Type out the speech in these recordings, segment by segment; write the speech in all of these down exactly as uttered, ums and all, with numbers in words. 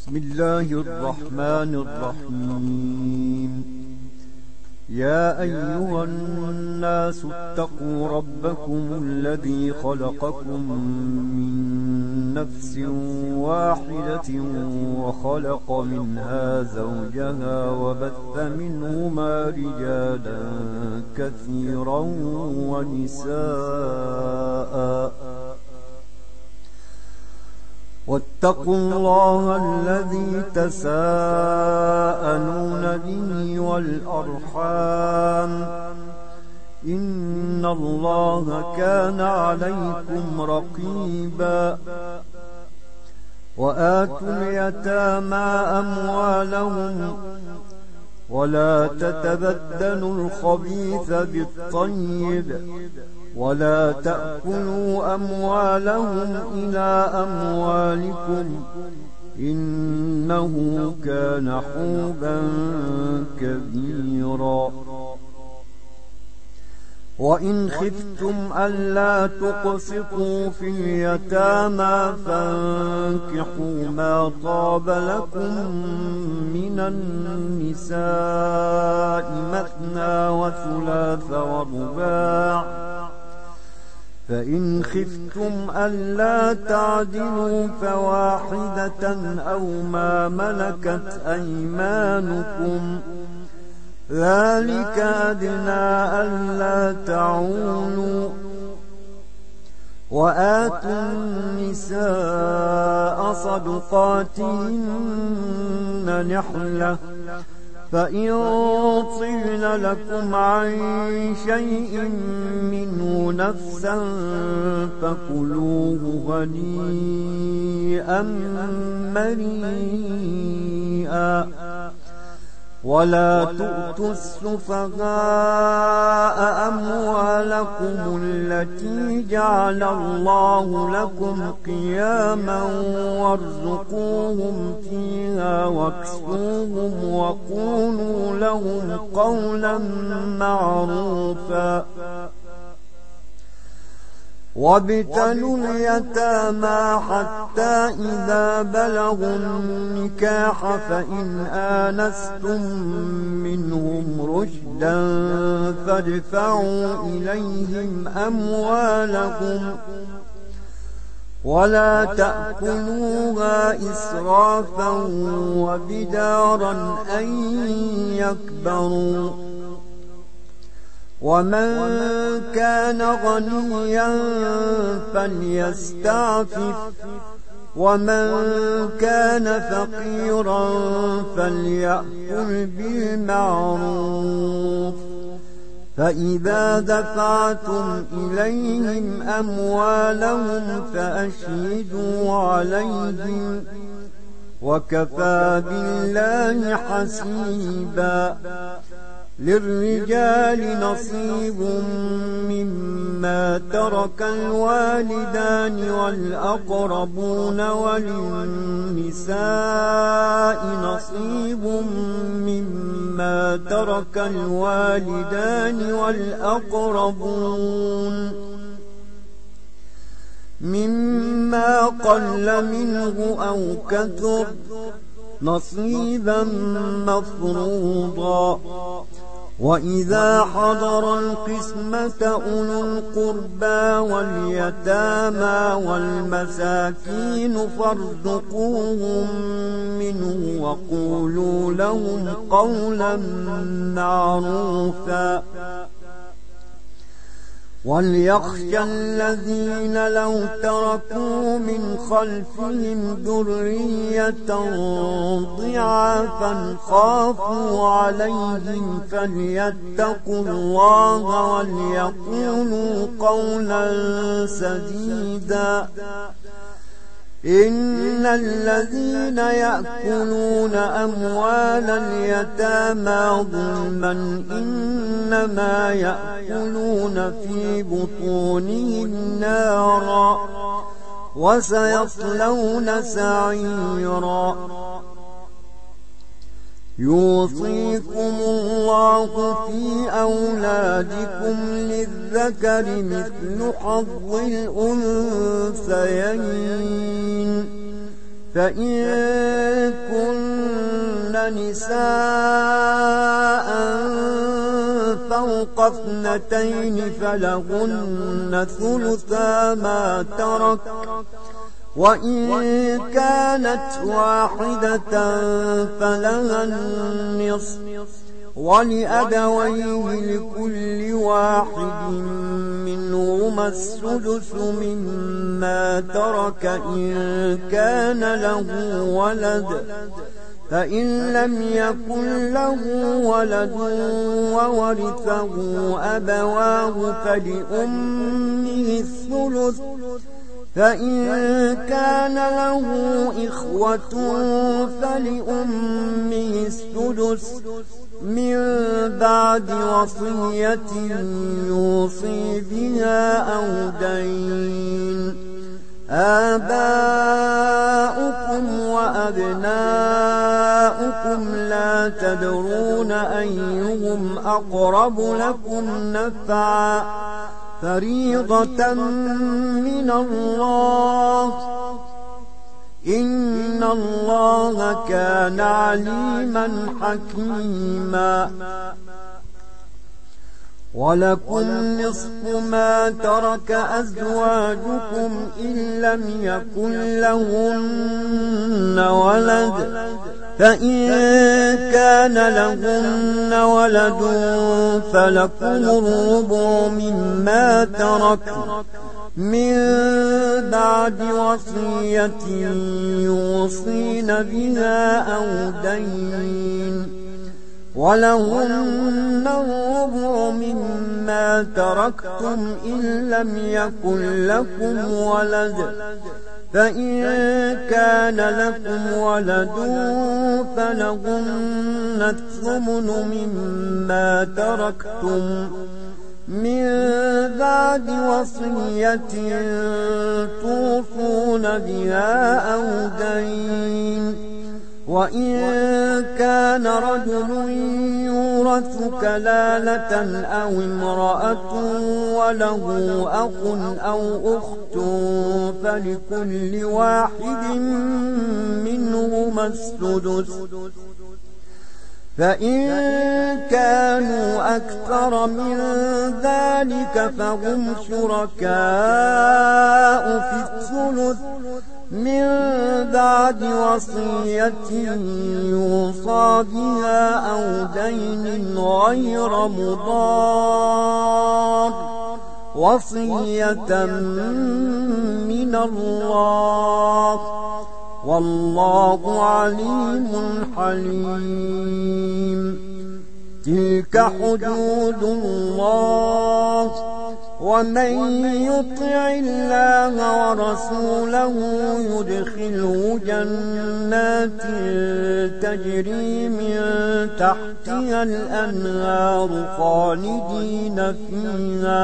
بسم الله الرحمن الرحيم. يا أيها الناس اتقوا ربكم الذي خلقكم من نفس واحدة وخلق منها زوجها وبث منهما رجالا كثيرا ونساء واتقوا الله الذي تساءلون به والأرحام إن الله كان عليكم رقيبا. وآتوا اليتامى أموالهم ولا تتبدلوا الخبيث بالطيب ولا تأكلوا أموالهم إلى أموالكم إنه كان حوبا كبيرا. وإن خفتم ألا تقسطوا في اليتامى فانكحوا ما طاب لكم من النساء مثنى وثلاث ورباع، فإن خفتم ألا تعدلوا فواحدة أو ما ملكت أيمانكم ذلك أدنى ألا تعولوا. وآتوا النساء صدقاتهن نحلة، فإن طِبْنَ لكم عن شيء منه نفسا فكلوه هنيئا مريئا. ولا تؤتوا السفهاء أموالكم التي جعل الله لكم قياما وارزقوهم فيها واكسوهم وقولوا لهم قولا معروفا. وابتلوا اليتامى حتى إذا بلغوا النكاح فإن آنستم منهم رشدا فادفعوا إليهم أموالهم ولا تأكلوها إسرافا وبدارا أن يكبروا. ومن كان غنيا فليستعفف ومن كان فقيرا فليأكل بالمعروف. فإذا دفعتم إليهم أموالهم فأشهدوا عليهم وكفى بالله حسيبا. للرجال نصيب مما ترك الوالدان والأقربون وللنساء نصيب مما ترك الوالدان والأقربون مما قل منه أو كثر نصيبا مفروضا. وإذا حضر القسمة أولو القربى واليتامى والمساكين فارزقوهم منه وقولوا لهم قولا معروفا. وليخشى الذين لو تركوا من خلفهم ذرية ضعافا خافوا عليهم فليتقوا الله وليقولوا قولا سديدا. إن الذين يأكلون أموال اليتامى ظلما إنما يأكلون في بطونهم نارا وسيصلون سعيرا. يوصيكم الله في أولادكم للذكر مثل حظ الأنثيين فإن كن نساء فوق اثنتين فلهن ثلثا ما ترك، وإن كانت واحدة فلها النصف، ولأبويه لكل واحد منهما السدس مما ترك إن كان له ولد، فإن لم يكن له ولد وورثه أبواه فلأمه الثلث، فإن كان له إخوة فلأمه السدس من بعد وصية يوصي بها أو دين. آباؤكم وأبناؤكم لا تدرون أيهم أقرب لكم نفعا، فريضة من الله، إن الله كان عليما حكيما. ولكم نصف ما ترك أزواجكم إن لم يكن لهن ولد، فإن كان لهن ولد فلكم الربع مما ترك من بعد وصية يوصين بها أو دين. ولهن الربع مما تركتم إن لم يكن لكم ولد، فإن كان لكم ولد فلهن الثمن مما تركتم من بعد وصية توصون بها أو دين. وإن كان رجل يورث كلالة أو امرأة وله أخ أو أخت فلكل واحد منهما السدس، فإن كانوا أكثر من ذلك فهم شركاء في الثلث من بعد وصية يوصى بها أو دين غير مضار، وصية من الله، والله عليم حليم. تلك حدود الله، ومن يطع الله ورسوله يدخله جنات تجري من تحتها الأنهار خالدين فيها،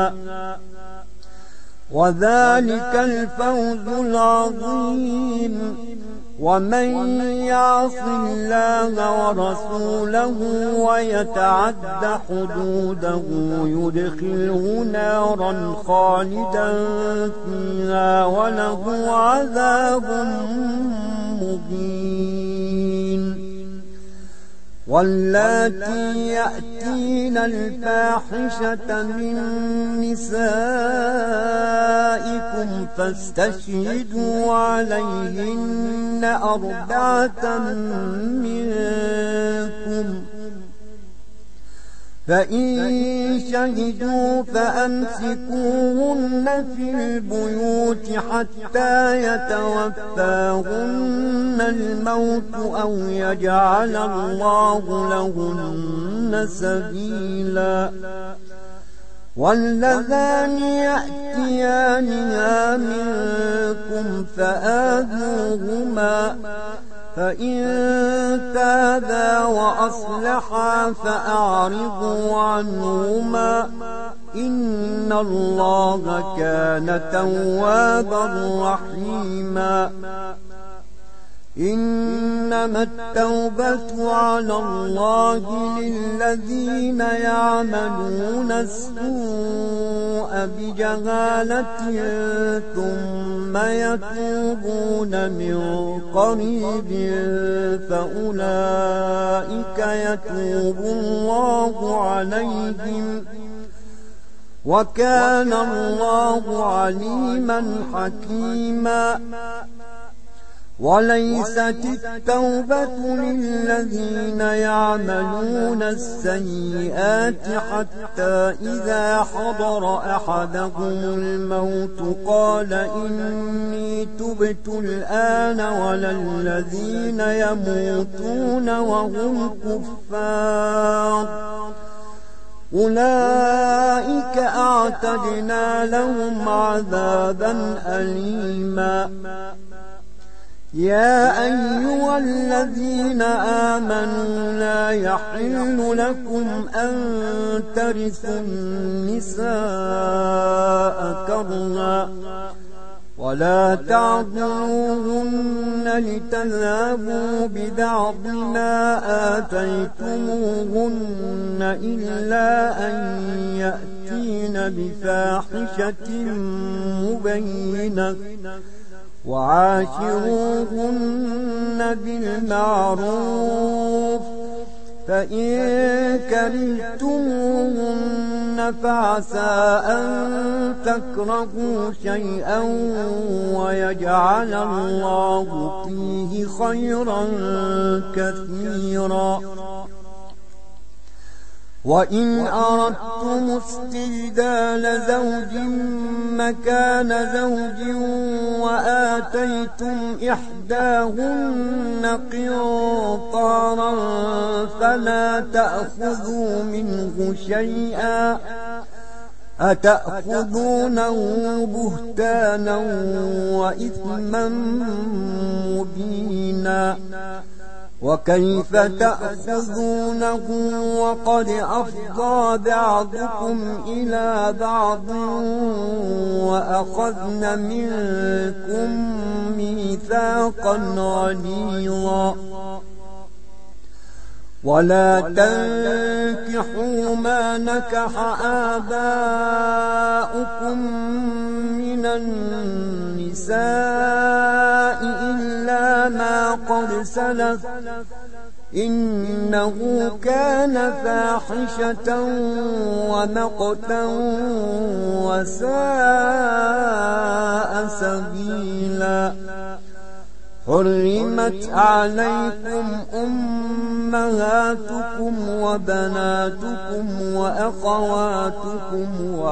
وذلك الفوز العظيم. ومن يعص الله ورسوله ويتعد حدوده يدخله نارا خالدا فيها وله عذاب مهين. واللاتي يأتين الفاحشة من نسائكم فاستشهدوا عليهن أربعة منكم، فإن شهدوا فأمسكوهن في البيوت حتى يتوفاهن الموت أو يجعل الله لهن سبيلا. واللذان يأتيانها منكم فآذوهما، فإن تابا وأصلحا فأعرضوا عنهما، إن الله كان توابا رحيما. إنما التوبة على الله للذين يعملون السوء بجهالة ثم يتوبون من قريب فأولئك يتوب الله عليهم وكان الله عليما حكيما. وليست التوبة للذين يعملون السيئات حتى إذا حضر أحدهم الموت قال إني تبت الآن، ولا الذين يموتون وهم كفار أولئك أعتدنا لهم عذابا أليما. يا أيها الذين آمنوا لا يحل لكم أن ترثوا النساء كرها ولا تعضلوهن لتذهبوا ببعض ما آتيتموهن إلا أن يأتين بفاحشة مبينة وعاشروهن بالمعروف، فإن كرهتموهن فعسى أن تكرهوا شيئا ويجعل الله فيه خيرا كثيرا. وإن أردتم استبدال زوج مكان زوج وآتيتم إحداهن قنطارا فلا تأخذوا منه شيئا أتأخذونه بهتانا وإثما مبينا. وكيف تأخذونه وقد أفضى بعضكم إلى بعض وأخذن منكم ميثاقا غليظا. ولا تنكحوا ما نكح آباؤكم من النساء إلا ما قد سلف إنه كان فاحشة ومقتا وساء سبيلا. حرمت عليكم أمهاتكم وبناتكم وأخواتكم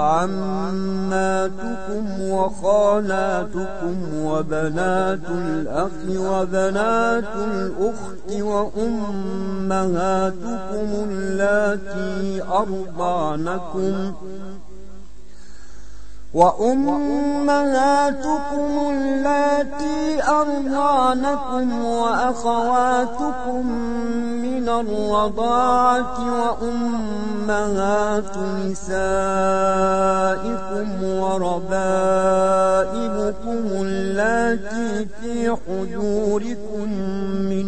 وعماتكم وخالاتكم وبنات الأخ وبنات الأخت وأمهاتكم اللاتي أرضعنكم وأمهاتكم اللاتي أرضعنكم وأخواتكم من الرضاعة وأمهات نسائكم وربائبكم اللاتي في حجوركم من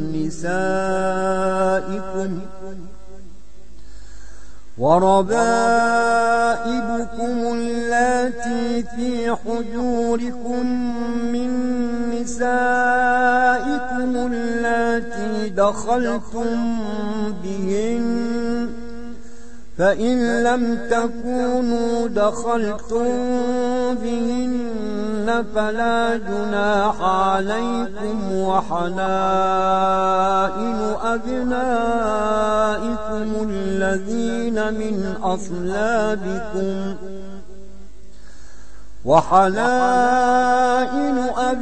نسائكم وربائبكم اللاتي في حجوركم من نسائكم اللاتي دخلتم بهن، فإن لم تكونوا دخلتم بهن فلا جناح عليكم وحلائل أبنائكم الذين من أصلابكم وحلائل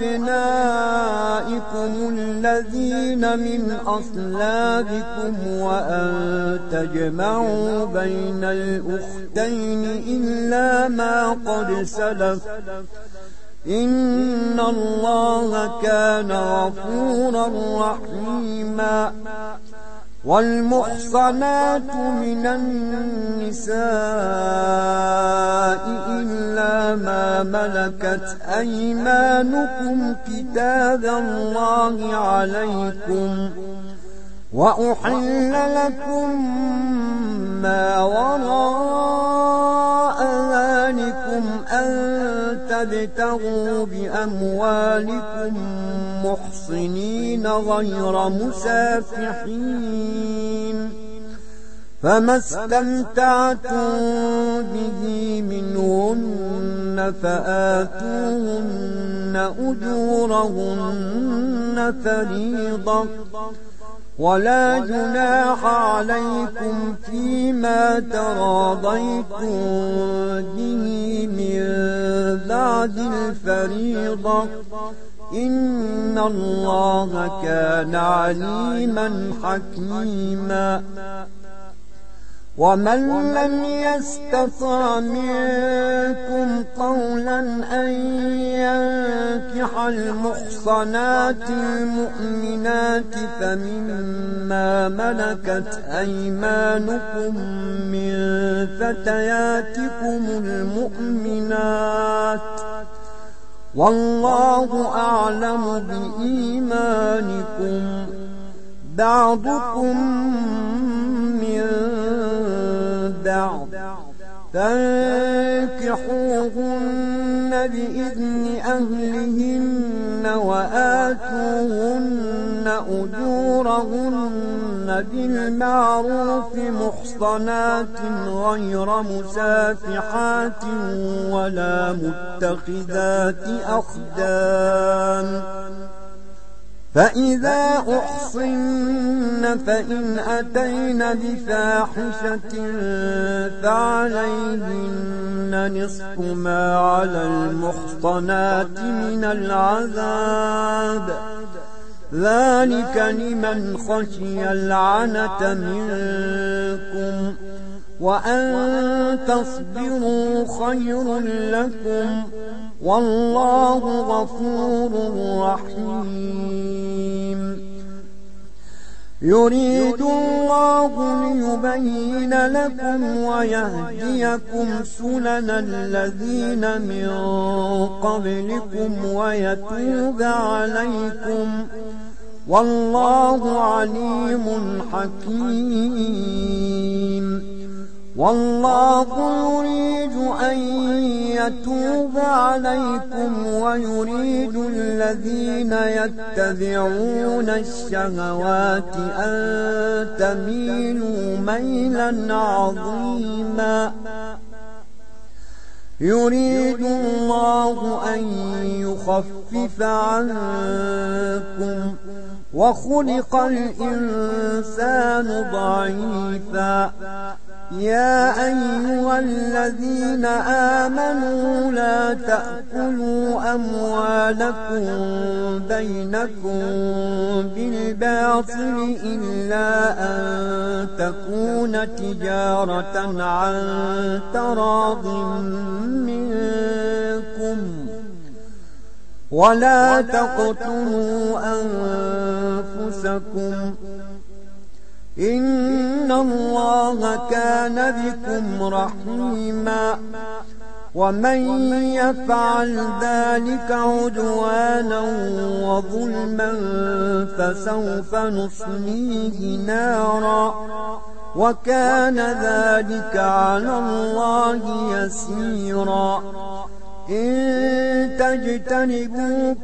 أبنائكم الذين من أصلابكم وأن تجمعوا بين الأختين إلا ما قد سلف إن الله كان غفورا رحيما. والمحصنات من النساء إلا ما ملكت أيمانكم كتاب الله عليكم، وأحل لكم ما وراء ذلكم أن تبتغوا بأموالكم محصنين غير مسافحين، فما استمتعتم به منهن فآتوهن أجورهن فريضة، ولا جناح عليكم فيما تراضيتم به من بعد الفريضة، إن الله كان عليما حكيما. ومن لم يستطع منكم قولا أن ينكح المحصنات المؤمنات فمما ملكت أيمانكم من فتياتكم المؤمنات، والله أعلم بإيمانكم، بعضكم من بعض، فانكحوهن بإذن أهلهن وآتوهن أجورهن بالمعروف محصنات غير مسافحات ولا متخذات أخدان، فإذا أحصن فإن أتين بفاحشة فعليهن نصف ما على المحصنات من العذاب، ذلك لمن خشي العنة منكم، وأن تصبروا خير لكم، والله غفور رحيم. يريد الله ليبين لكم ويهديكم سنن الذين من قبلكم ويتوب عليكم، والله عليم حكيم. والله يريد أن يتوب عليكم ويريد الذين يتبعون الشهوات أن تميلوا ميلا عظيما. يريد الله أن يخفف عنكم، وخلق الإنسان ضعيفا. يا أيها الذين آمنوا لا تأكلوا أموالكم بينكم بالباطل إلا أن تكون تجارة عن تراض منكم، ولا تقتلوا أنفسكم، إن الله كان بكم رحيما. ومن يفعل ذلك عدوانا وظلما فسوف نصليه نارا، وكان ذلك على الله يسيرا. إن تجتنبوا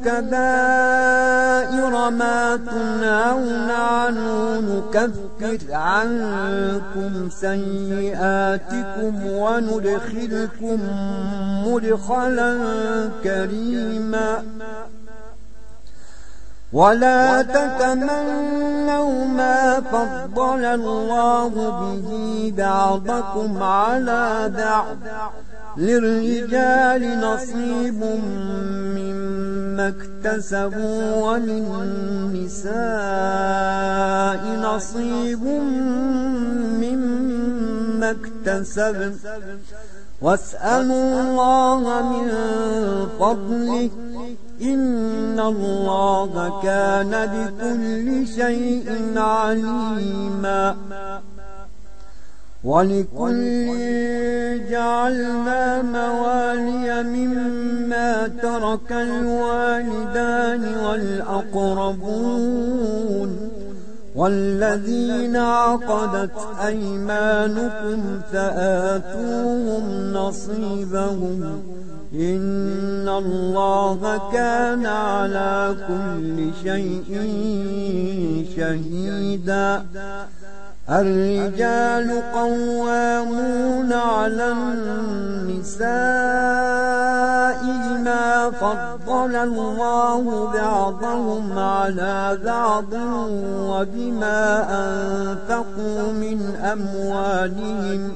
كبائر ما تنهون عنه نكفر عنكم سيئاتكم وندخلكم مدخلا كريما. ولا تتمنوا ما فضل الله به بعضكم على بعض، للرجال نصيب مما اكتسبوا وللنساء نصيب مما اكتسبن، واسألوا الله من فضله إن الله كان بكل شيء عليما ولكل جعلنا موالي مما ترك الوالدان والأقربون والذين عقدت أيمانكم فآتوهم نصيبهم إن الله كان على كل شيء شهيدا الرجال قوامون على النساء بما فضل الله بعضهم على بعض وبما أنفقوا من أموالهم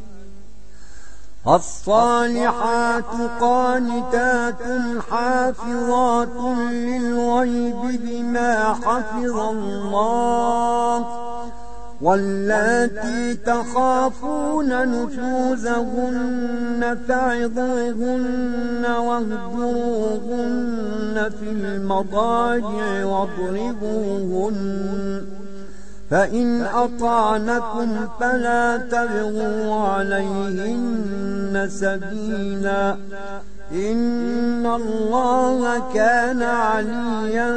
الصالحات قانتات حافظات للغيب بما حفظ الله واللاتي تخافون نشوزهن فعظوهن واهجروهن في المضاجع واضربوهن فإن أطعنكم فلا تبغوا عليهن سبيلا إن الله كان عليا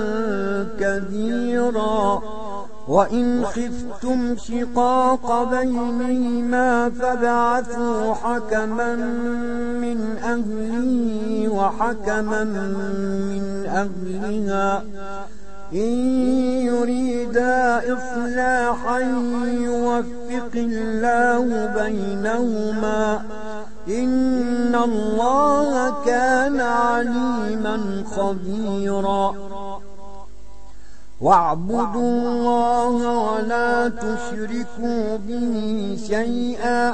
كبيرا وإن خفتم شقاق بينهما فابعثوا حكما من أهله وحكما من أهلها إن يريدا إصلاحا يوفق الله بينهما إن الله كان عليما خبيرا واعبدوا الله ولا تشركوا به شيئا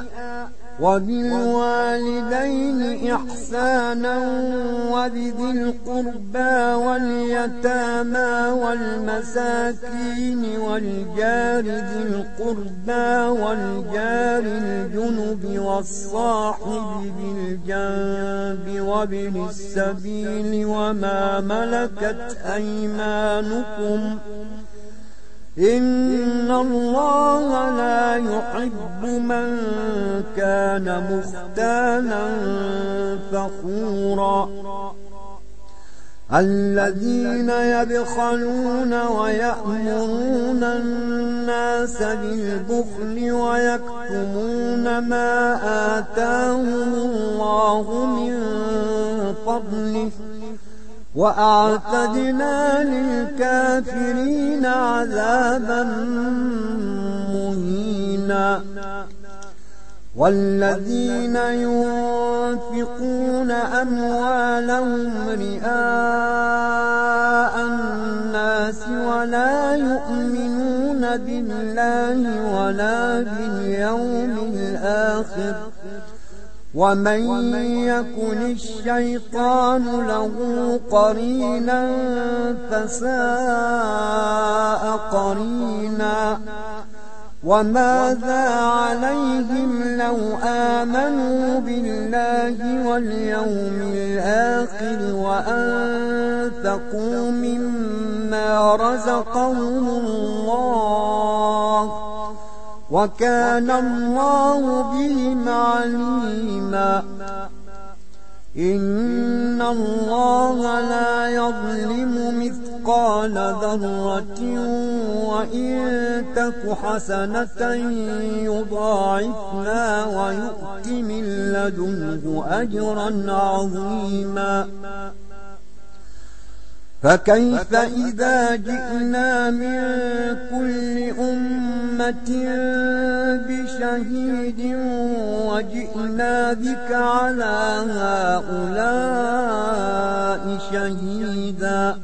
وبالوالدين إحسانا وبذي القربى واليتامى والمساكين والجار ذي القربى والجار الجنب والصاحب بالجنب وابن السبيل وما ملكت أيمانكم إن الله لا يحب من كان مختالا فخورا الذين يبخلون ويأمرون الناس بالبخل ويكتمون ما آتاهم الله من فضله وأعتدنا للكافرين عذابا مهينا والذين ينفقون أموالهم رئاء الناس ولا يؤمنون بالله ولا باليوم الآخر ومن يكن الشيطان له قرينا فساء قرينا وماذا عليهم لو آمنوا بالله واليوم الآخر وأنفقوا مما رزقهم الله وكان الله بهم عليما إن الله لا يظلم مثقال ذرة وإن تك حسنة يضاعفها ويؤت من لدنه أجرا عظيما فكيف إذا جئنا من كل أمة بشهيد وجئنا بك على هؤلاء شهيدا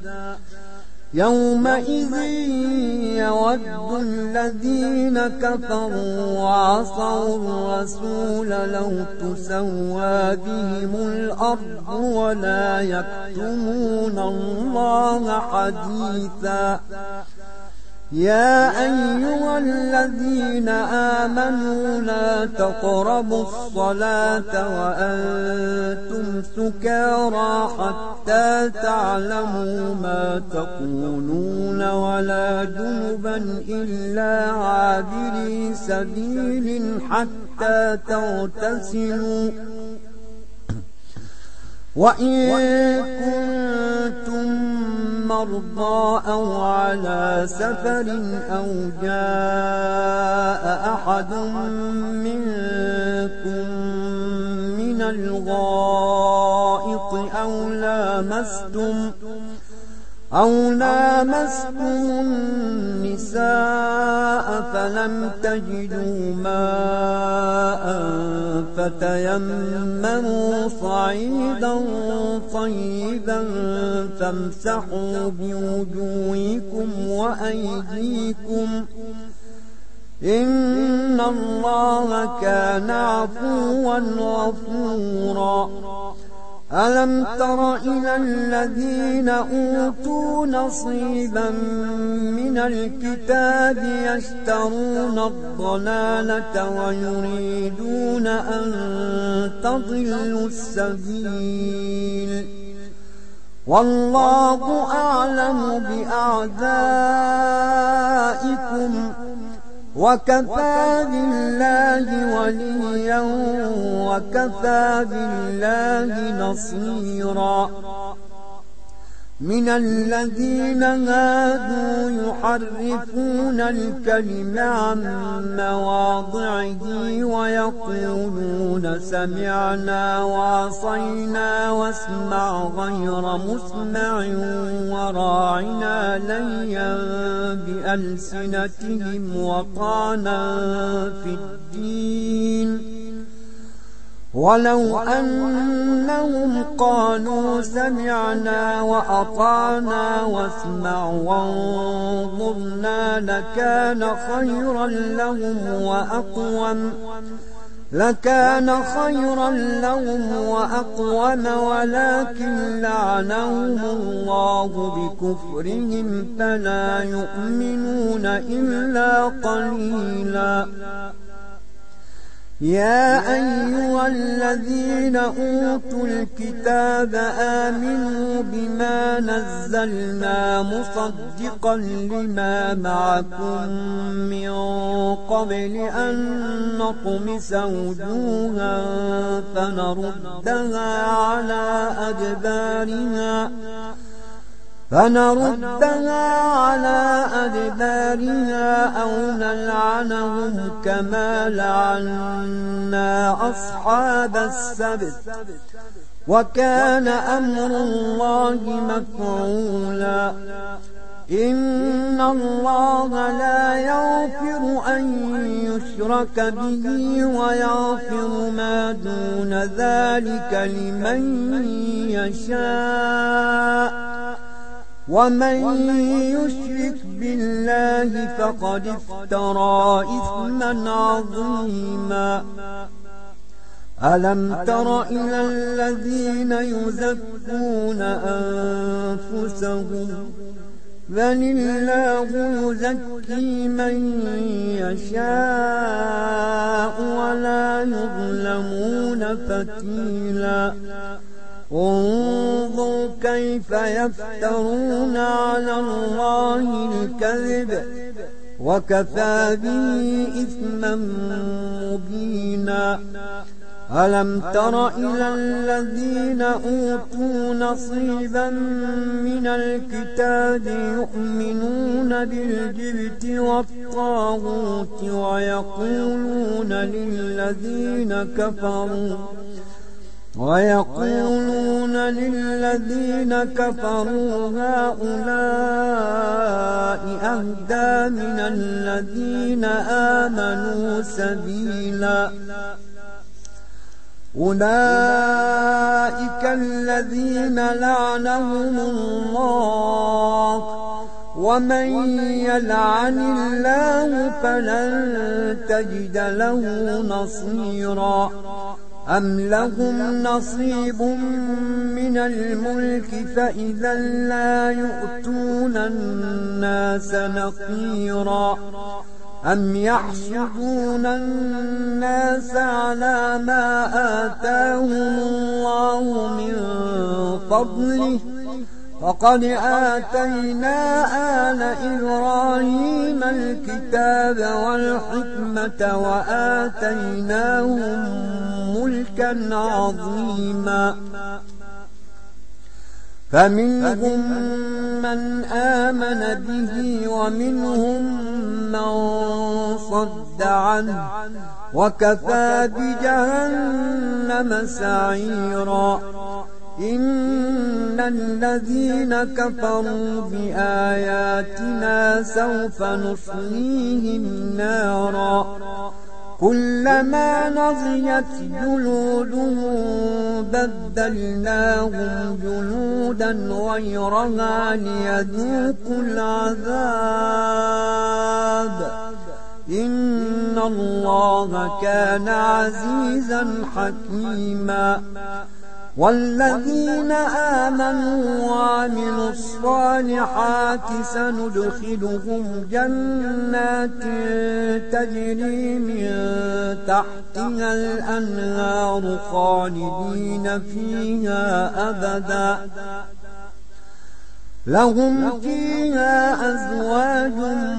يومئذ يود الذين كفروا وعصوا الرسول لو تسوى بهم الأرض ولا يكتمون الله حديثا يا أيها الذين آمنوا لا تقربوا الصلاة وأنتم سكارى حتى تعلموا ما تقولون ولا جنبا إلا عابري سبيل حتى تغتسلوا وإن كنتم مرضى أو على سفر أو جاء أحد منكم من الغائط أو لامستم أو لامستم النساء فلم تجدوا ماء فتيمموا صعيدا طيبا فامسحوا بوجوهكم وأيديكم إن الله كان عفوا غفورا ألم تر إلى الذين أوتوا نصيبا من الكتاب يشترون الضلالة ويريدون أن تضلوا السبيل والله أعلم بأعدائكم وكفى بالله وليا وكفى بالله نصيرا من الذين هادوا يحرفون الكلم عن مواضعه ويقولون سمعنا وعصينا واسمع غير مسمع وراعنا ليا بألسنتهم وطعنا في الدين ولو أنهم قالوا سمعنا وأطعنا واسمع وانظرنا لكان خيرا لهم وأقوم لكان خيرا لهم وأقوم ولكن لعنهم الله بكفرهم فلا يؤمنون إلا قليلا يا أيها الذين أوتوا الكتاب آمنوا بما نزلنا مصدقا لما معكم من قبل أن نطمس وجوها فنردها على أدبارها فنردها على أدبارها أو نلعنهم كما لعنا أصحاب السبت وكان أمر الله مفعولا إن الله لا يغفر أن يشرك به ويغفر ما دون ذلك لمن يشاء ومن يشرك بالله فقد افترى إثما عظيما ألم تر إلى الذين يزكون أنفسهم بل الله يزكي من يشاء ولا يظلمون فتيلا انظر كيف يفترون على الله الكذب وكفى به إثما مبينا ألم تر إلى الذين أوتوا نصيبا من الكتاب يؤمنون بالجبت والطاغوت ويقولون للذين كفروا ويقولون للذين كفروا هؤلاء أهدى من الذين آمنوا سبيلا أولئك الذين لعنهم الله ومن يلعن الله فلن تجد له نصيرا أم لهم نصيب من الملك فإذا لا يؤتون الناس نقيرا أم يحسدون الناس على ما آتاهم الله من فضله وقد آتينا آل إبراهيم الكتاب والحكمة وآتيناهم ملكا عظيما فمنهم من آمن به ومنهم من صد عنه وكفى بجهنم سعيرا إن الذين كفروا بآياتنا سوف نصليهم نارا كلما نضجت جلودهم بدلناهم جلودا غيرها ليذوقوا العذاب إن الله كان عزيزا حكيما والذين آمنوا وعملوا الصالحات سندخلهم جنات تجري من تحتها الأنهار خالدين فيها أبدا لهم فيها أزواج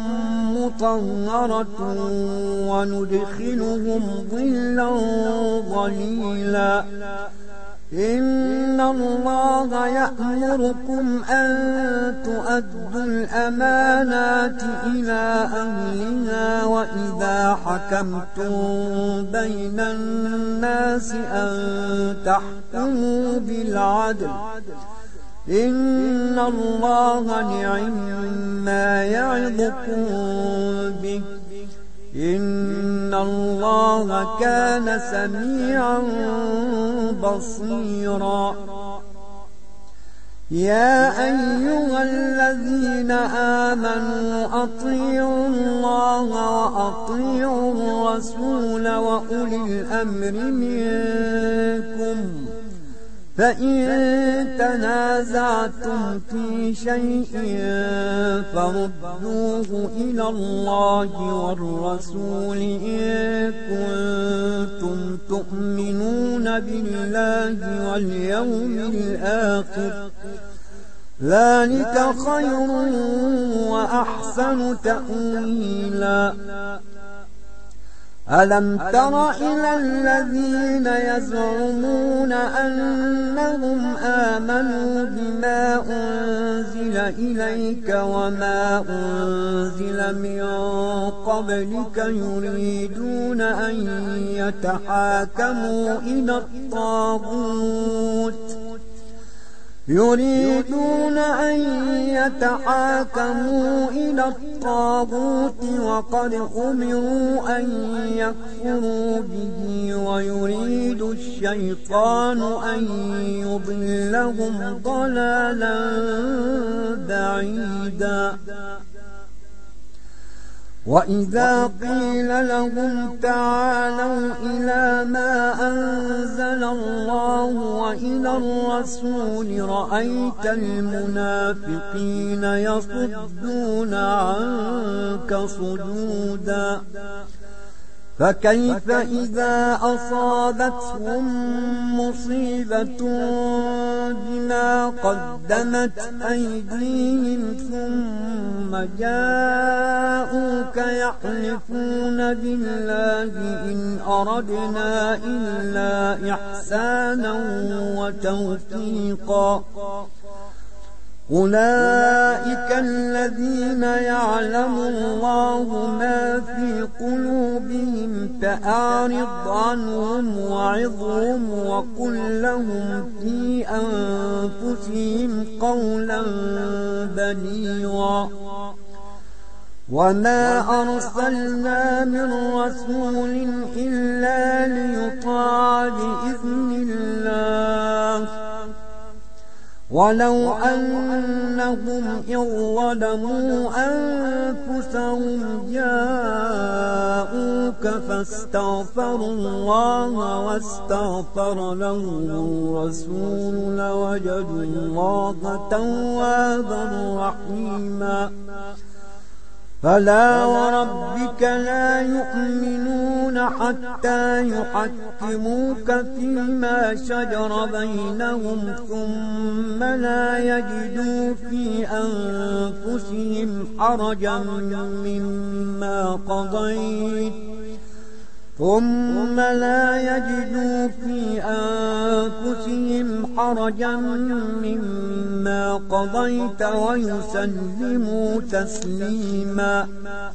مطهرة وندخلهم ظلا ظليلا إن الله يأمركم أن تؤدوا الأمانات إلى أهلها وإذا حكمتم بين الناس أن تحكموا بالعدل إن الله نعما يعظكم به إن الله كان سميعا بصيرا يا أيها الذين آمنوا أطيعوا الله وأطيعوا الرسول وأولي الأمر منكم فإن تنازعتم في شيء فردوه إلى الله والرسول إن كنتم تؤمنون بالله واليوم الآخر ذلك خير وأحسن تأويلا ألم تر إلى الذين يزعمون أنهم آمنوا بما أنزل إليك وما أنزل من قبلك يريدون أن يتحاكموا إلى الطاغوت يريدون أن يتحاكموا إلى الطاغوت وقد أمروا أن يكفروا به ويريد الشيطان أن يضلهم ضلالا بعيدا وإذا قيل لهم تعالوا إلى ما أنزل الله وإلى الرسول رأيت المنافقين يصدون عنك صدودا فكيف إذا أصابتهم مصيبة بما قدمت أيديهم ثم جاءوك يحلفون بالله إن أردنا إلا إحسانا وتوفيقا أولئك الذين يعلم الله ما في قلوبهم فأعرض عنهم وعظهم وقل لهم في أنفسهم قولا بليغا وما أرسلنا من رسول إلا ليطاع بإذن الله ولو أنهم إذ ظلموا أنفسهم جاءوك فاستغفروا الله واستغفر لهم الرسول لوجدوا الله توابا رحيما فلا وربك لا يؤمنون حتى يحكموك فيما شجر بينهم ثم لا يجدوا في أنفسهم حرجا مما قضيت ثم لا يجدوا في أنفسهم حرجا مما قضيت ويسلموا تسليما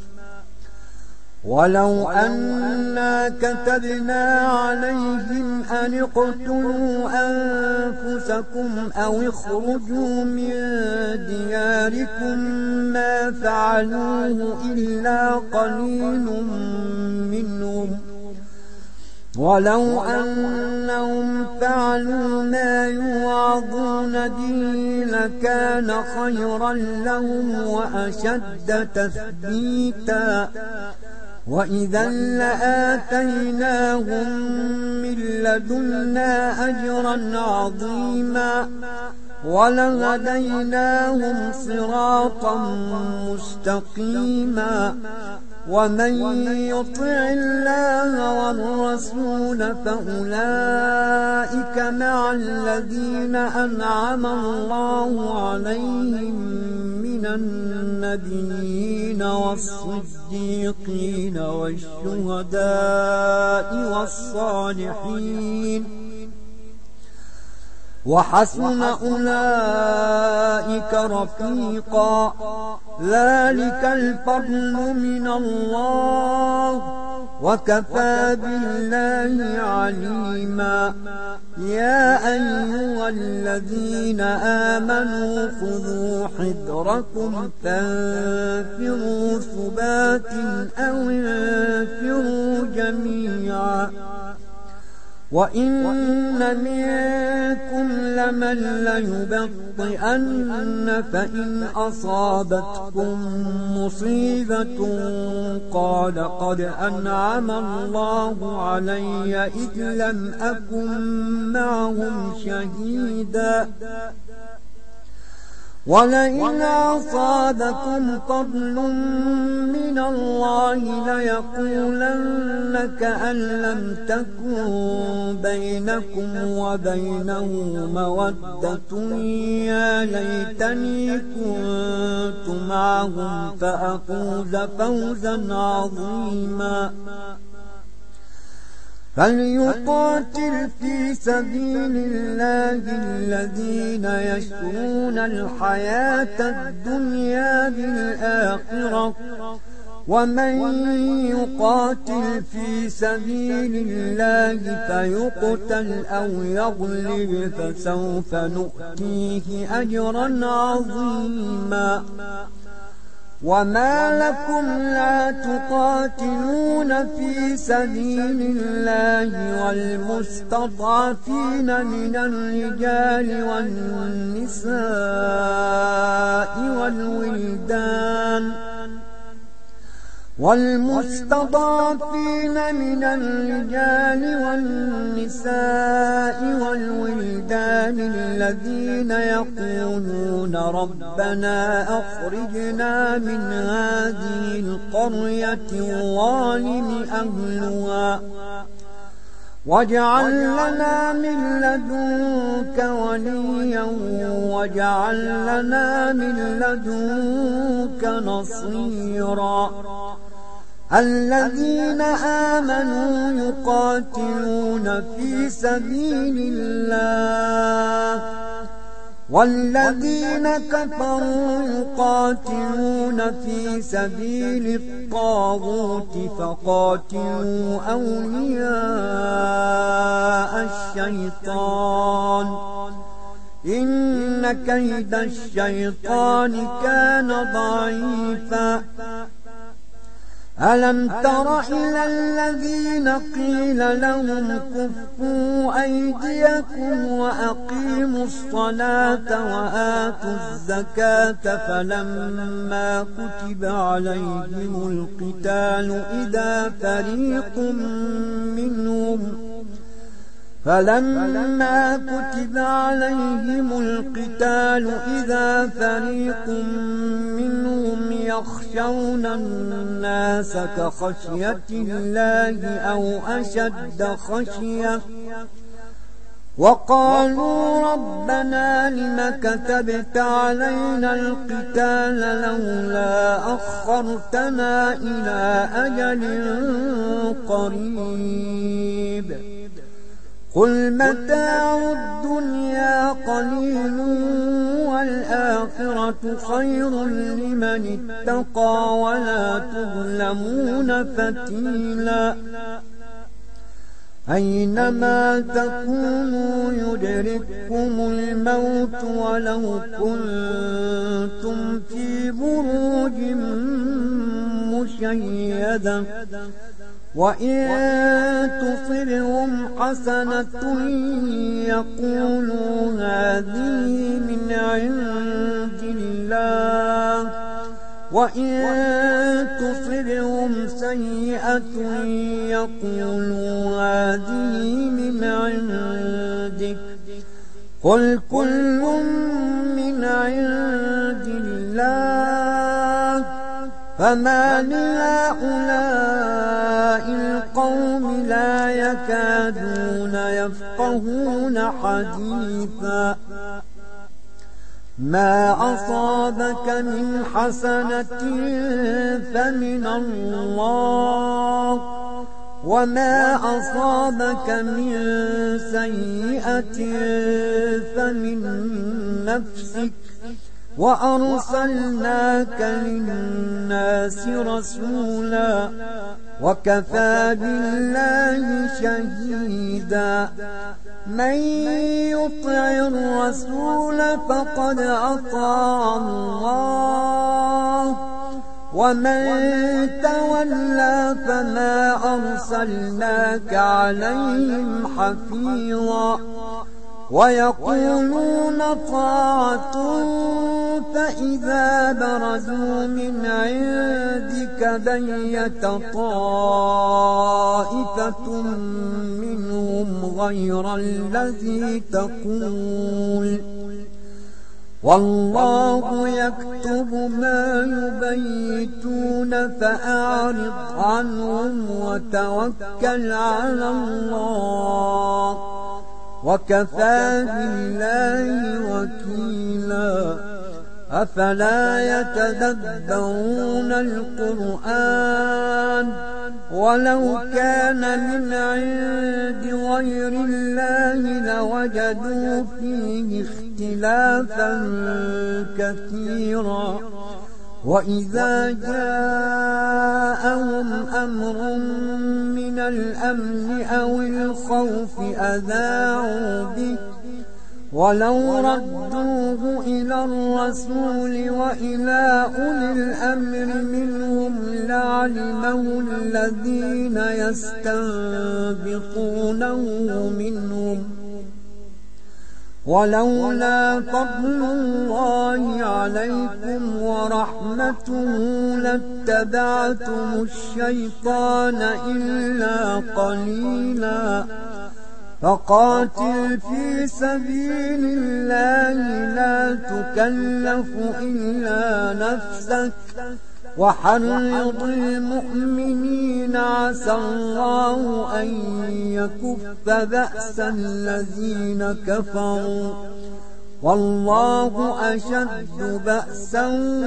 ولو أنا كتبنا عليهم أن اقتلوا أنفسكم أو اخرجوا من دياركم ما فعلوه إلا قليل منهم ولو أنهم فعلوا ما يوعظون به لكان خيرا لهم وأشد تثبيتا وإذا لآتيناهم من لدنا أجرا عظيما ولهديناهم صراطا مستقيما ومن يطع الله والرسول فأولئك مع الذين أنعم الله عليهم من النبيين والصديقين والشهداء والصالحين وحسن أولئك رفيقا ذلك الفضل من الله وكفى بالله عليما يا أيها الذين آمنوا خذوا حذركم فانفروا ثبات أو انفروا جميعا وإن منكم لمن ليبطئن فإن أصابتكم مصيبة قال قد أنعم الله علي إذ لم أكن معهم شهيدا ولئن أصابكم فضل من الله ليقولن كأن لم تكن بينكم وبينه مودة يا ليتني كنت معهم فأفوز فوزا عظيما فليقاتل في سبيل الله الذين يشرون الحياة الدنيا بالآخرة ومن يقاتل في سبيل الله فيقتل أو يغلب فسوف نؤتيه أجرا عظيما وما لكم لا تقاتلون في سبيل الله والمستضعفين من الرجال والنساء والولدان والمستضعفين من الرجال والنساء والولدان الذين يقولون ربنا أخرجنا من هذه القرية الظالم أهلها واجعل لنا من لدنك وليا واجعل لنا من لدنك نصيرا الذين آمنوا يقاتلون في سبيل الله والذين كفروا يقاتلون في سبيل الطاغوت فقاتلوا أولياء الشيطان إن كيد الشيطان كان ضعيفا ألم تر إلى الذين قيل لهم كفوا أيديكم وأقيموا الصلاة وآتوا الزكاة فلما كتب عليهم القتال إذا فريق منهم فلما كتب عليهم القتال إذا فريق منهم يخشون الناس كخشية الله أو أشد خشية وقالوا ربنا لم كتبت علينا القتال لولا أخرتنا إلى أجل قريب قل متاع الدنيا قليل والآخرة خير لمن اتقى ولا تظلمون فتيلا أينما تكونوا يدرككم الموت ولو كنتم في بروج مشيدة وإن تصرهم حسنة يقولوا هذه من عند الله وإن تصرهم سيئة يقولوا هذه من عندك قل كل من عند الله فما لهؤلاء القوم لا يكادون يفقهون حديثا ما أصابك من حسنة فمن الله وما أصابك من سيئة فمن نفسك وأرسلناك للناس رسولا وكفى بالله شهيدا من يطع الرسول فقد أطاع الله ومن تولى فما أرسلناك عليهم حفيظا ويقولون طاعة فإذا برزوا من عندك بيت طائفة منهم غير الذي تقول والله يكتب ما يبيتون فأعرض عنهم وتوكل على الله وكفى بالله وكيلا أفلا يتدبرون القرآن ولو كان من عند غير الله لوجدوا فيه اختلافا كثيرا وإذا جاءهم أمر من الأمن أو الخوف أذاعوا به ولو ردوه إلى الرسول وإلى أولي الأمر منهم لعلمه الذين يستنبطونه منهم ولولا فضل الله عليكم ورحمته لاتبعتم الشيطان إلا قليلا فقاتل في سبيل الله لا تكلف إلا نفسك وحرض المؤمنين عسى الله أن يكف بأس الذين كفروا والله أشد بأسا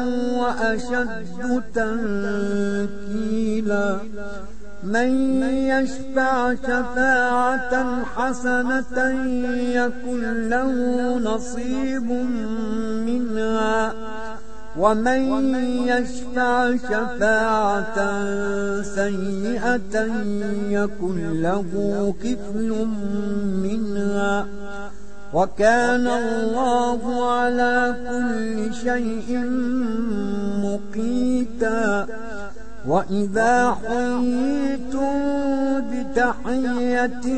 وأشد تنكيلا من يشفع شفاعة حسنة يكن له نصيب منها ومن يشفع شفاعة سيئة يكن له كفل منها وكان الله على كل شيء مقيتا وإذا حييتم بتحية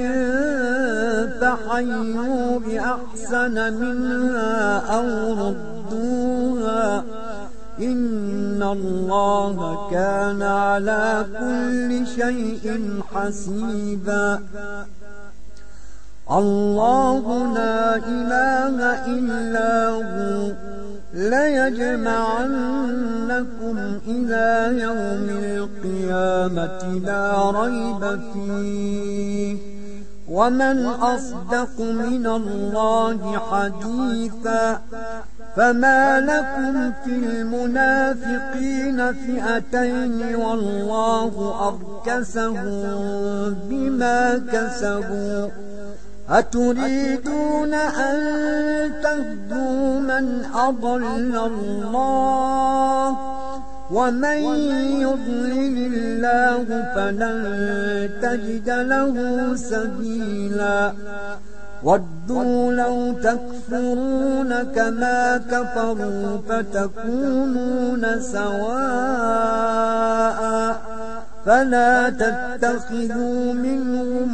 فحيوا بأحسن منها أو ردوها إن الله كان على كل شيء حسيبا. الله لا إله إلا هو ليجمعنكم إلى يوم القيامة لا ريب فيه ومن أصدق من الله حديثا. فما لكم في المنافقين فئتين والله أركسهم بما كسبوا أتريدون أن تهدوا من أضل الله ومن يضلل الله فلن تجد له سبيلا. ودوا لو تكفرون كما كفروا فتكونون سواء فلا تتخذوا منهم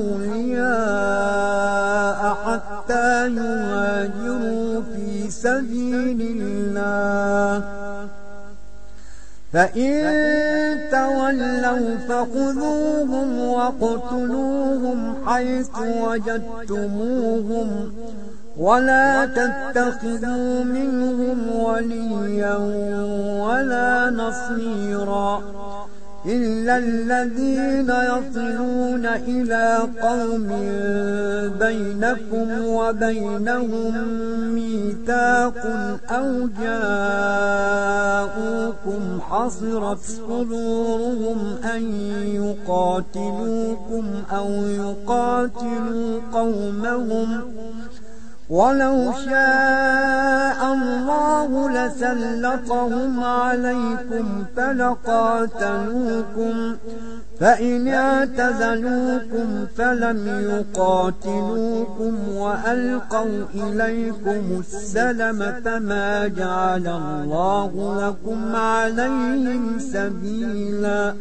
أولياء حتى يهاجروا في سبيل الله فإن تولوا فخذوهم وقتلوهم حيث وجدتموهم ولا تتخذوا منهم وليا ولا نصيرا إلا الذين يصلون إلى قوم بينكم وبينهم ميثاق أو جاءوكم حصرت صدورهم أن يقاتلوكم أو يقاتلوا قومهم ولو شاء الله لسلطهم عليكم فلقاتلوكم فإن اعتزلوكم فلم يقاتلوكم وألقوا إليكم السلم فما جعل الله لكم عليهم سبيلا.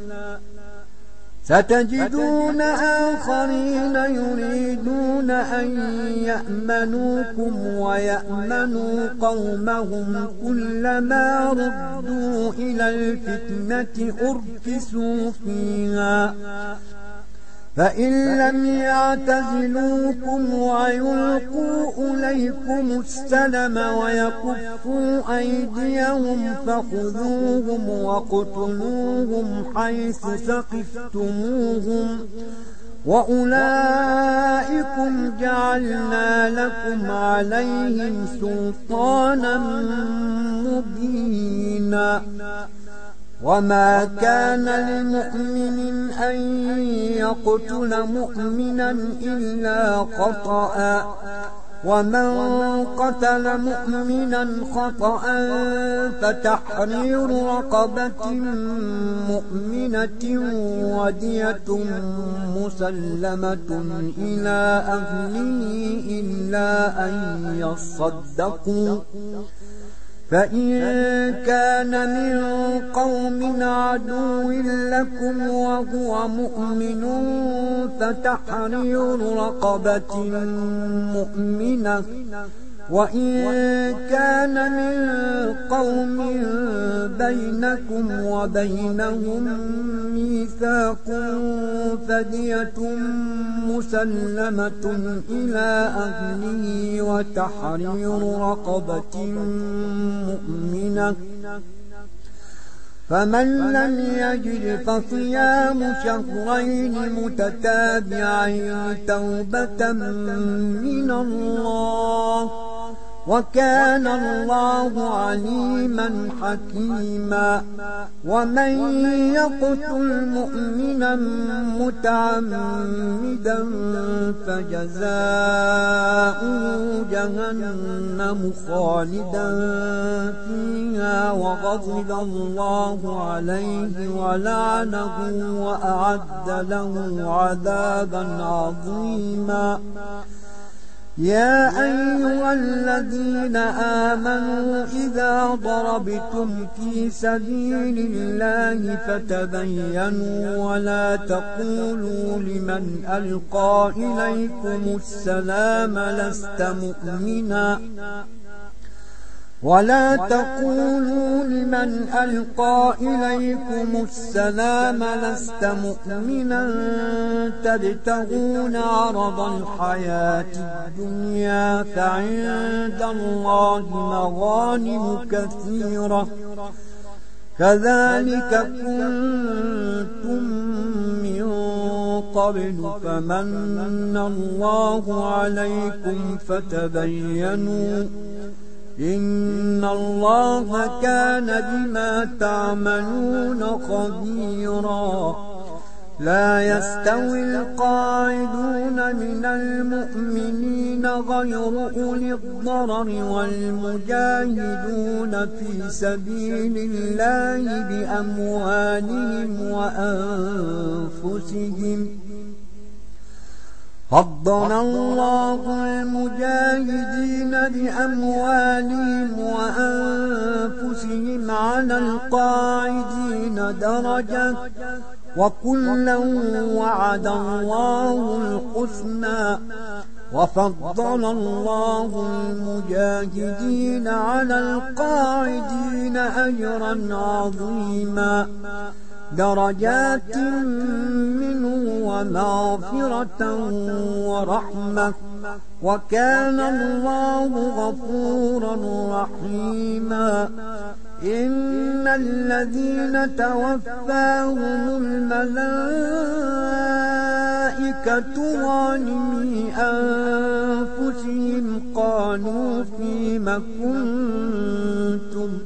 ستجدون آخرين يريدون أن يأمنوكم ويأمنوا قومهم كلما ردوا إلى الفتنة أركسوا فيها فإن لم يعتزلوكم ويلقوا إليكم السلم ويكفوا أيديهم فخذوهم وقتلوهم حيث ثقفتموهم وأولئكم جعلنا لكم عليهم سلطانا مبينا. وما كان لمؤمن أن يقتل مؤمنا إلا خطأ ومن قتل مؤمنا خطأ فتحرير رقبة مؤمنة ودية مسلمة إلى أهله إلا أن يصدقوا فإن كان من قوم عدو لكم وهو مؤمن فتحرير رقبة مؤمنة وإن كان من قوم بينكم وبينهم ميثاق فدية مسلمة إلى أهله وتحرير رقبة مؤمنة فمن لم يجد فصيام شهرين متتابعين توبة من الله وكان الله عليما حكيما. ومن يقتل مؤمنا متعمدا فجزاؤه جهنم خالدا فيها وغضب الله عليه ولعنه وأعد له عذابا عظيما. يا أيها الذين آمنوا إذا ضربتم في سبيل الله فتبينوا ولا تقولوا لمن ألقى إليكم السلام لست مؤمنا ولا تقولوا لمن ألقى إليكم السلام لست مؤمنا تبتغون عرض الحياة الدنيا فعند الله مغانم كثيرة كذلك كنتم من قبل فمن الله عليكم فتبينوا إن الله كان بما تعملون خبيرا لا يستوي القاعدون من المؤمنين غير أولي الضرر والمجاهدون في سبيل الله بأموالهم وأنفسهم فضل الله المجاهدين بأموالهم وأنفسهم على القاعدين درجة وكلا وعد الله الحسنى وفضل الله المجاهدين على القاعدين أجرا عظيما درجات منه ومغفرة ورحمة وكان الله غفورا رحيما إن الذين توفاهم الملائكة ظالمي أنفسهم قالوا فيم كنتم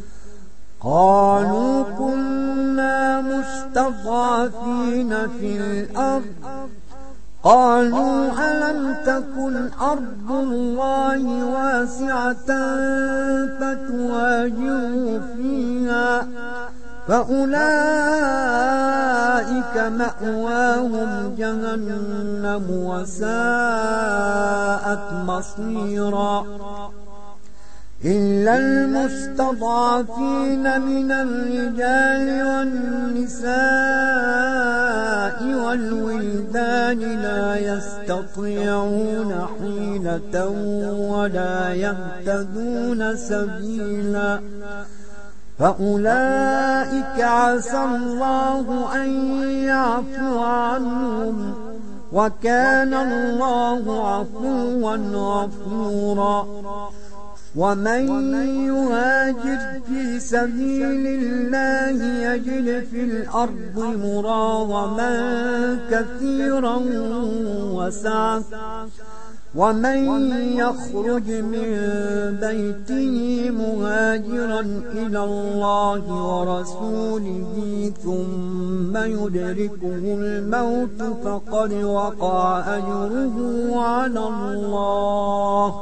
قالوا كنا مستضعفين في الأرض قالوا ألم تكن أرض الله واسعة فتواجهوا فيها فأولئك مأواهم جهنم وساءت مصيرا إلا المستضعفين من الرجال والنساء والولدان لا يستطيعون حيلة ولا يهتدون سبيلا فأولئك عسى الله أن يعفو عنهم وكان الله عفوا غفورا ومن يهاجر في سبيل الله يجد في الأرض مراغما كثيرا وسعة ومن يخرج من بيته مهاجرا إلى الله ورسوله ثم يدركه الموت فقد وقع أجره على الله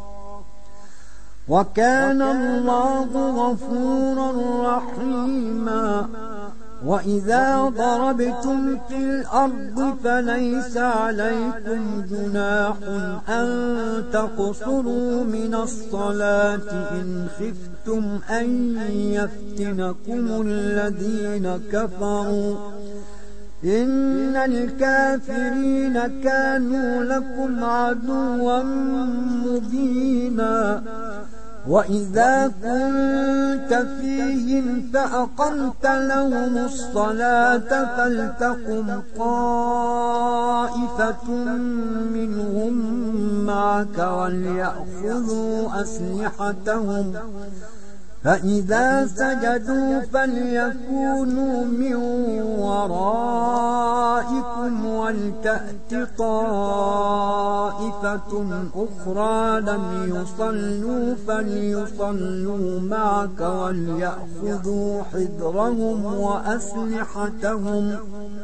وكان الله غفورا رحيما وإذا ضربتم في الأرض فليس عليكم جناح أن تقصروا من الصلاة إن خفتم أن يفتنكم الذين كفروا إن الكافرين كانوا لكم عدوا مبينا وإذا كنت فيهم فأقمت لهم الصلاة فلتقم طائفة منهم معك وليأخذوا أسلحتهم فإذا سجدوا فليكونوا من ورائكم ولتأت طائفة أخرى لم يصلوا فليصلوا معك وليأخذوا حذرهم وأسلحتهم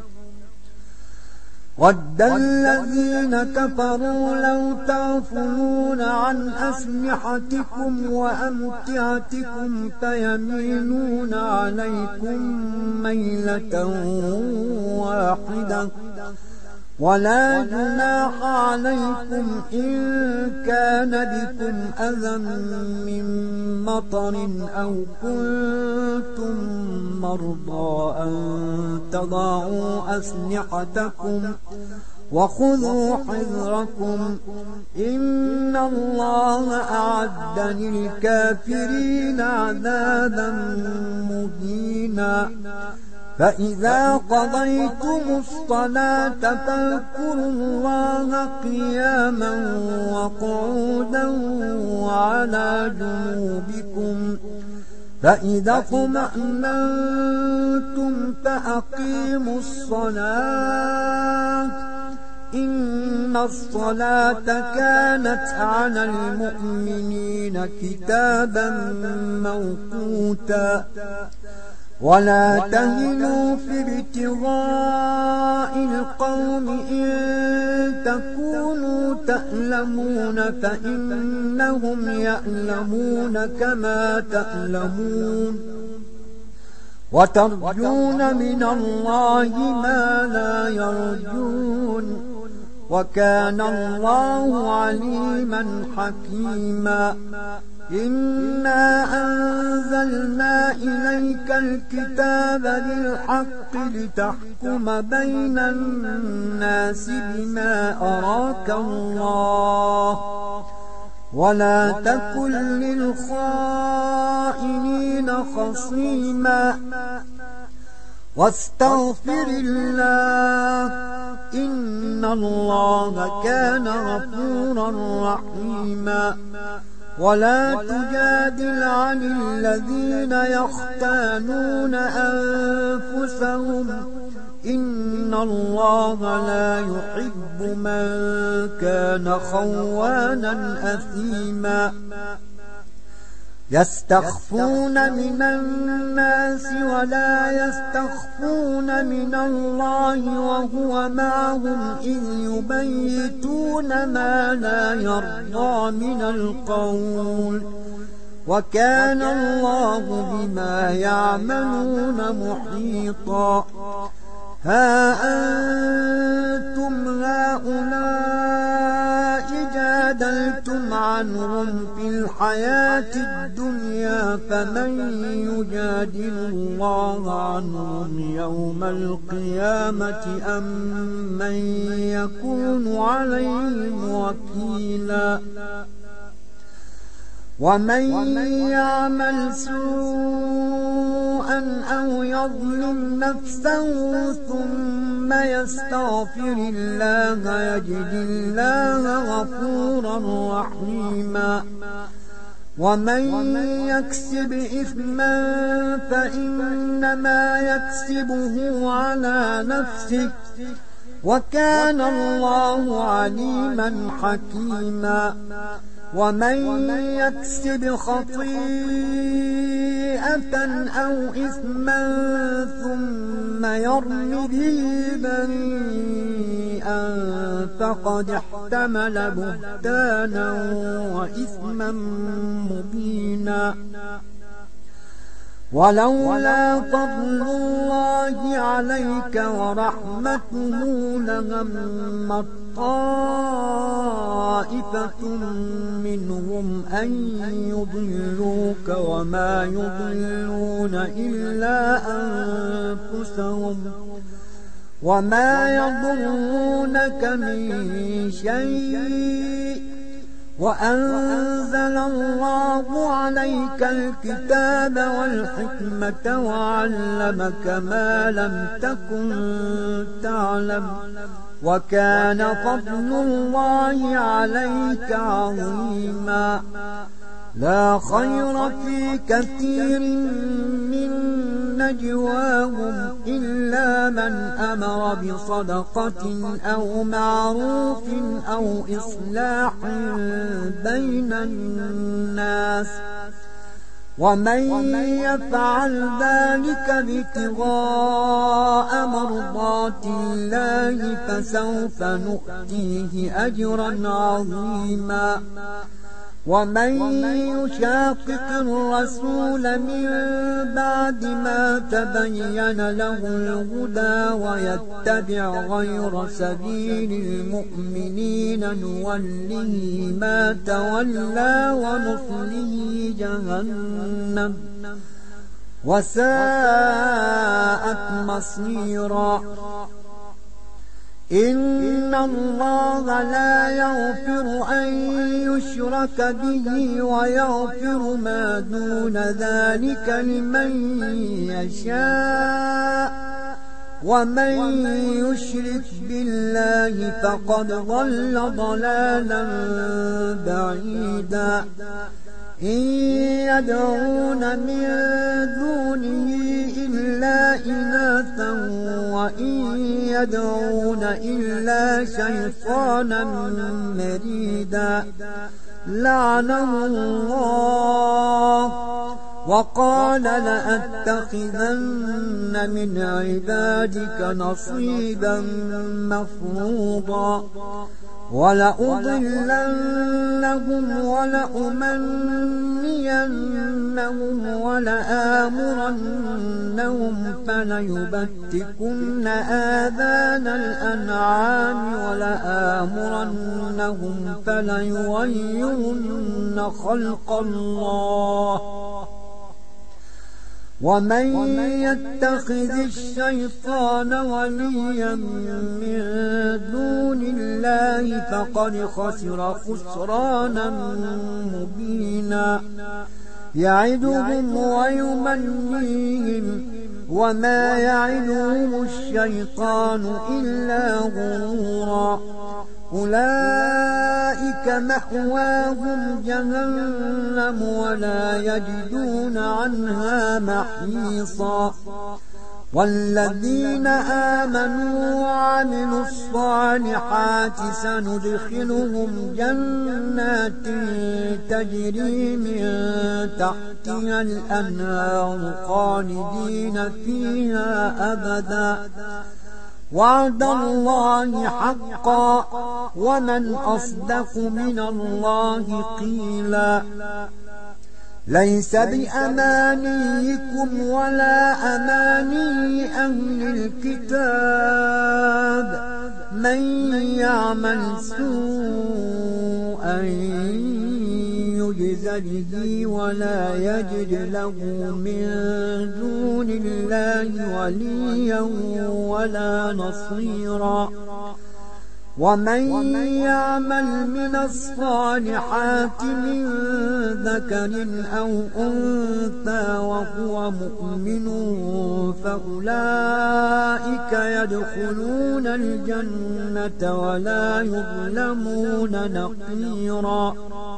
ود الذين كفروا لو تغفلون عن أسلحتكم وأمتعتكم فيميلون عليكم ميلة واحدة ولا جناح عليكم إن كان بكم أذى من مطر أو كنتم مرضى أن تضعوا أسلحتكم وخذوا حذركم إن الله أعد للكافرين عذابا مهينا. فإذا قضيتم الصلاة فاذكروا الله قياما وقعودا وعلى جنوبكم فإذا اطمأننتم فأقيموا الصلاة إن الصلاة كانت على المؤمنين كتابا موقوتا. ولا تهنوا في ابتغاء القوم إن تكونوا تألمون فإنهم يألمون كما تألمون وترجون من الله ما لا يرجون وكان الله عليما حكيما. إنا أنزلنا إليك الكتاب بالحق لتحكم بين الناس بما أراك الله ولا تكن للخائنين خصيما واستغفر الله إن الله كان غفورا رحيما. ولا تجادل عن الذين يختانون أنفسهم إن الله لا يحب من كان خوانا أثيما. يستخفون من الناس ولا يستخفون من الله وهو معهم إذ يبيتون ما لا يرضى من القول وكان الله بما يعملون محيطا. ها أنتم هؤلاء جادلتم عنهم في الحياة الدنيا فمن يجادل الله عنهم يوم القيامة أم من يكون عليهم وكيلا. ومن يعمل سوءا أو يظلم نفسه ثم يستغفر الله يجد الله غفورا رحيما. ومن يكسب إثما فإنما يكسبه على نفسه وكان الله عليما حكيما. ومن يكسب خطيئة أو إثما ثم يرم به بريئا فقد احتمل بهتانا وإثما مبينا. ولولا فضل الله عليك ورحمته لهم طائفة منهم أن يضلوك وما يضلون إلا أنفسهم وما يضرونك من شيء وأنزل الله عليك الكتاب والحكمة وعلمك ما لم تكن تعلم وكان فضل الله عليك عظيما. لا خير في كثير من نجواهم إلا من أمر بصدقة أو معروف أو إصلاح بين الناس ومن يفعل ذلك ابتغاء مرضات الله فسوف نؤتيه أجرا عظيما. ومن يشاقق الرسول من بعد ما تبين له الهدى ويتبع غير سبيل المؤمنين نوله ما تولى ونصله جهنم وساءت مصيرا. إن الله لا يغفر أن يشرك به ويغفر ما دون ذلك لمن يشاء ومن يشرك بالله فقد ضل ضلالا بعيدا. إن يدعون من دونه إلا إناثا وإن يدعون إلا شيطانا مريدا لعنه الله وقال لأتخذن من عبادك نصيبا مفروضا ولأضلنهم ولأمنينهم ولآمرنهم فليبتكن آذان الأنعام ولآمرنهم فليغيرن خلق الله ومن يتخذ الشيطان وليا من دون الله فقد خسر خسرانا مبينا. يعدهم ويمنيهم وما يعدهم الشيطان إلا غرورا. أولئك مأواهم جهنم ولا يجدون عنها محيصا. والذين آمنوا وعملوا الصالحات سندخلهم جنات تجري من تحتها الأنهار خالدين فيها أبدا وعد الله حقا ومن أصدق من الله قيلا. ليس بأمانيكم ولا أماني أهل الكتاب من يعمل سوءا يجز به ولا يجد له من دون الله وليا ولا نصيرا. ومن يعمل من الصالحات من ذكر أو أنثى وهو مؤمن فأولئك يدخلون الجنة ولا يظلمون نقيرا.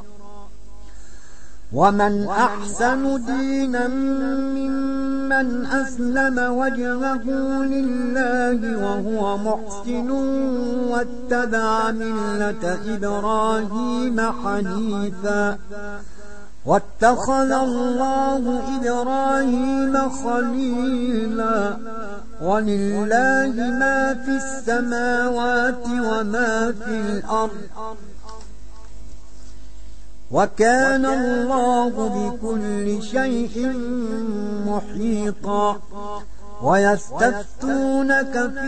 ومن أحسن دينا ممن أسلم وجهه لله وهو محسن واتبع ملة إبراهيم حنيفا واتخذ الله إبراهيم خليلا. ولله ما في السماوات وما في الأرض وكان الله بكل شيء محيطا. ويستفتونك في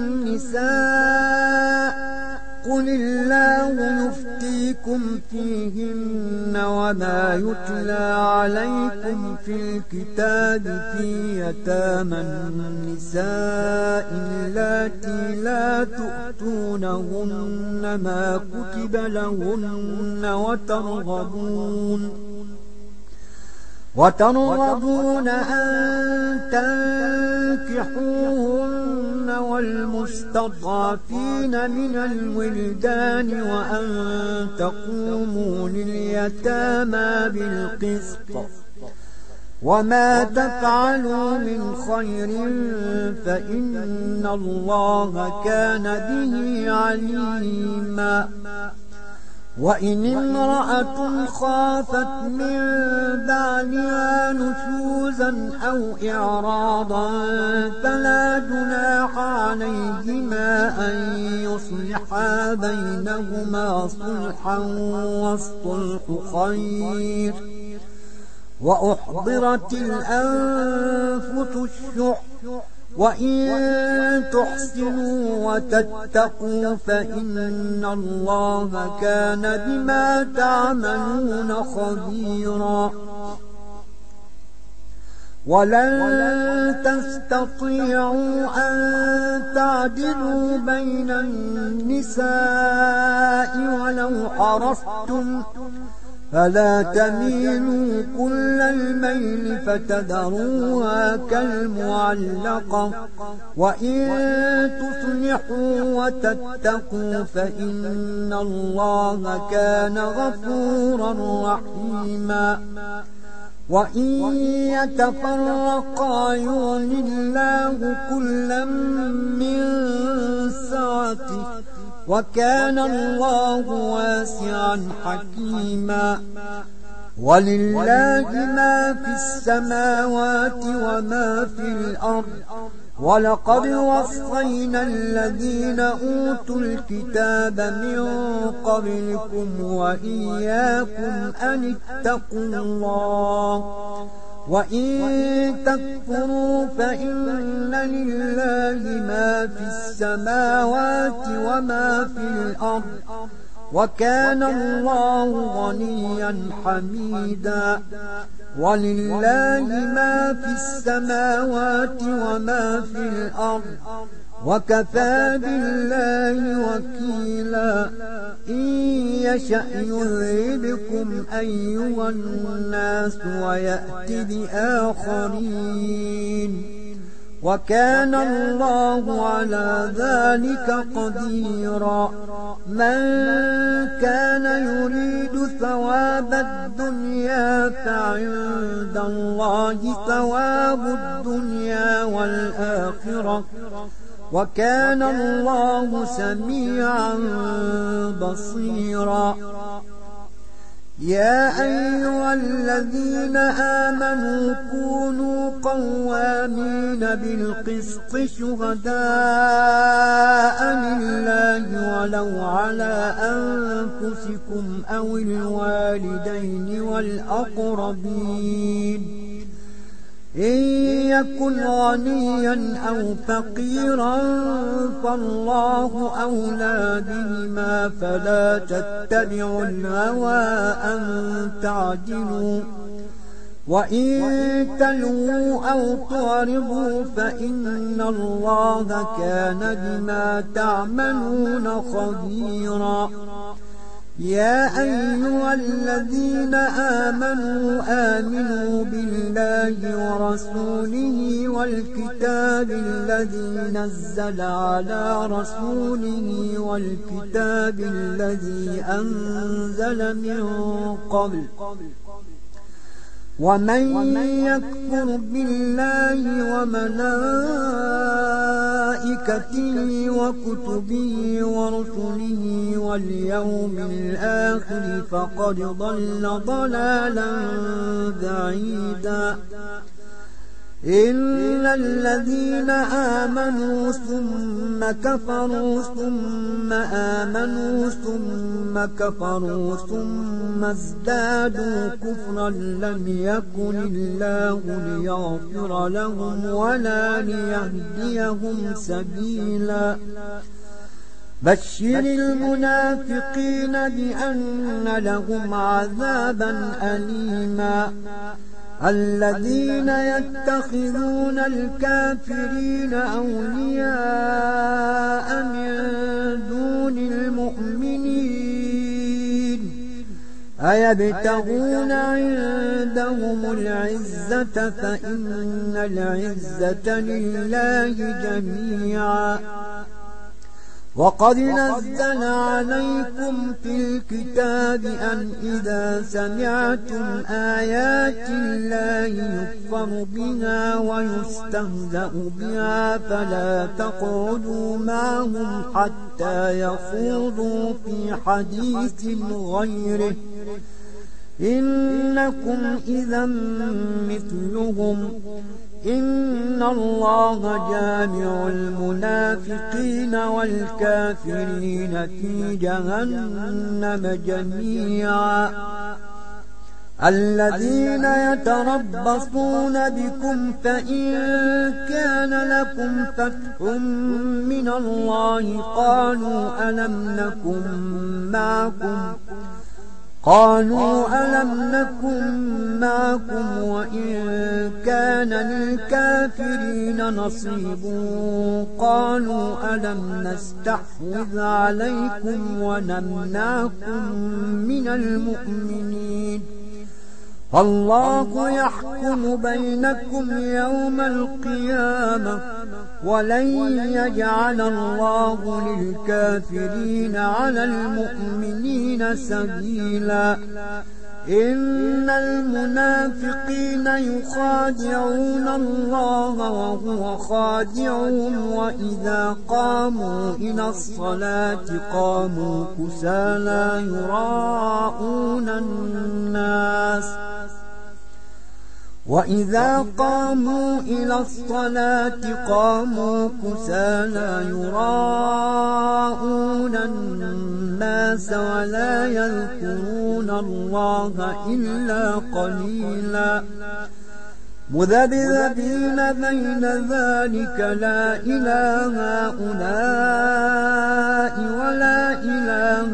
النساء قل الله يفتيكم فيهن وما يتلى عليكم في الكتاب في يتامى النساء اللاتي لا تؤتونهن ما كتب لهن وترغبون وترغبون أن تنكحوهن والمستضعفين من الولدان وأن تقوموا لليتامى بالقسط وما تفعلوا من خير فإن الله كان به عليما. وإن امرأة خافت من بعلها نشوزا أو إعراضا فلا جناح عليهما أن يصلحا بينهما صلحا والصلح خير. وأحضرت الأنفس الشح وإن تحسنوا وتتقوا فإن الله كان بما تعملون خبيرا. ولن تستطيعوا أن تعدلوا بين النساء ولو حرصتم فلا تميلوا كل الميل فتذروها كالمعلقة. وإن تصلحوا وتتقوا فإن الله كان غفورا رحيما. وإن يتفرقا يغن الله كلا من سعته وكان الله واسعا حكيما. ولله ما في السماوات وما في الأرض ولقد وصينا الذين أوتوا الكتاب من قبلكم وإياكم أن اتقوا الله. وإن تكفروا فإن لله ما في السماوات وما في الأرض وكان الله غنيا حميدا. ولله ما في السماوات وما في الأرض وكفى بالله وكيلا. إن يشأ يذهبكم أيها الناس ويأت بآخرين وكان الله على ذلك قديرا. من كان يريد ثواب الدنيا فعند الله ثواب الدنيا والآخرة وكان الله سميعا بصيرا. يا أيها الذين آمنوا كونوا قوامين بالقسط شهداء لله ولو على أنفسكم أو الوالدين والأقربين إن يكن غنيا أو فقيرا فالله أولى بهما فلا تتبعوا الهوى أن تعدلوا. وإن تلووا أو تعرضوا فإن الله كان بما تعملون خبيرا. يا أيها الذين آمنوا آمنوا بالله ورسوله والكتاب الذي نزل على رسوله والكتاب الذي أنزل من قبل. ومن يكفر بالله وملائكته وكتبه ورسله واليوم الآخر فقد ضل ضلالا بعيدا. إلا الذين آمنوا ثم كفروا ثم آمنوا ثم كفروا ثم ازدادوا كفرا لم يكن الله ليغفر لهم ولا ليهديهم سبيلا. بشر المنافقين بأن لهم عذابا أليما. الذين يتخذون الكافرين أولياء من دون المؤمنين أيبتغون عندهم العزة فإن العزة لله جميعا. وقد نزل عليكم في الكتاب أن إذا سمعتم آيات الله يكفر بها ويستهزأ بها فلا تقعدوا معهم حتى يخوضوا في حديث غيره إنكم إذا مثلهم إن الله جامع المنافقين والكافرين في جهنم جميعا الذين يتربصون بكم فإن كان لكم فتح من الله قالوا ألم نكن معكم قالوا ألم نكن معكم وإن كان للكافرين نصيب قالوا ألم نستحوذ عليكم ونمنعكم من المؤمنين فالله يحكم بينكم يوم القيامة ولن يجعل الله للكافرين على المؤمنين سبيلا إن المنافقين يخادعون الله وهو خادعهم وإذا قاموا إلى الصلاة قاموا كسالى يراءون الناس وإذا قاموا إلى الصلاة قاموا كسالى يراءون الناس ولا يذكرون الله إلا قليلا مذبذبين بين ذلك لا إله هؤلاء ولا إله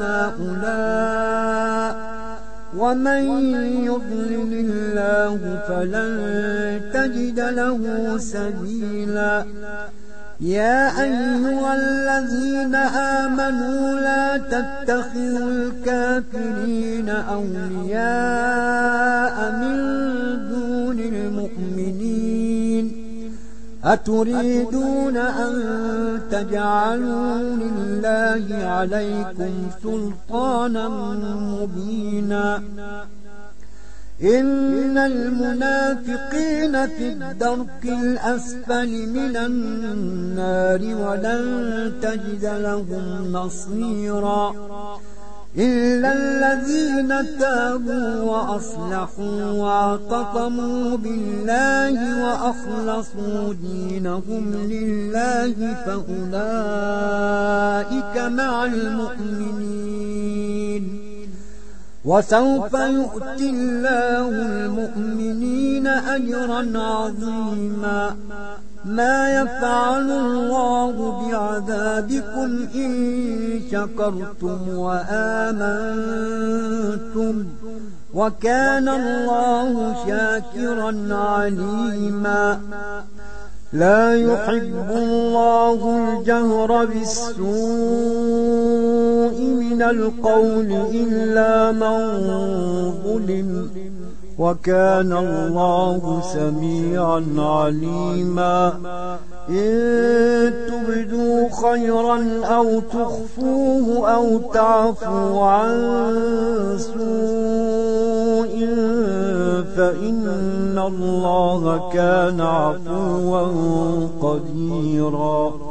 هؤلاء ومن يضلل الله فلن تجد له سبيلا يا أيها الذين آمنوا لا تتخذوا الكافرين أولياء من دون المؤمنين أتريدون أن تجعلوا لله عليكم سلطانا مبينا إن المنافقين في الدرك الأسفل من النار ولن تجد لهم نصيرا إلا الذين تابوا وأصلحوا واعتصموا بالله وأخلصوا دينهم لله فأولئك مع المؤمنين وسوف يؤتي الله المؤمنين أجرا عظيما ما يفعل الله بعذابكم إن شكرتم وآمنتم وكان الله شاكرا عليما لا يحب الله الجهر بالسوء من القول إلا من ظلم وكان الله سميعا عليما إن تبدوا خيرا أو تخفوه أو تعفوا عن سوء فإن الله كان عفوا قديرا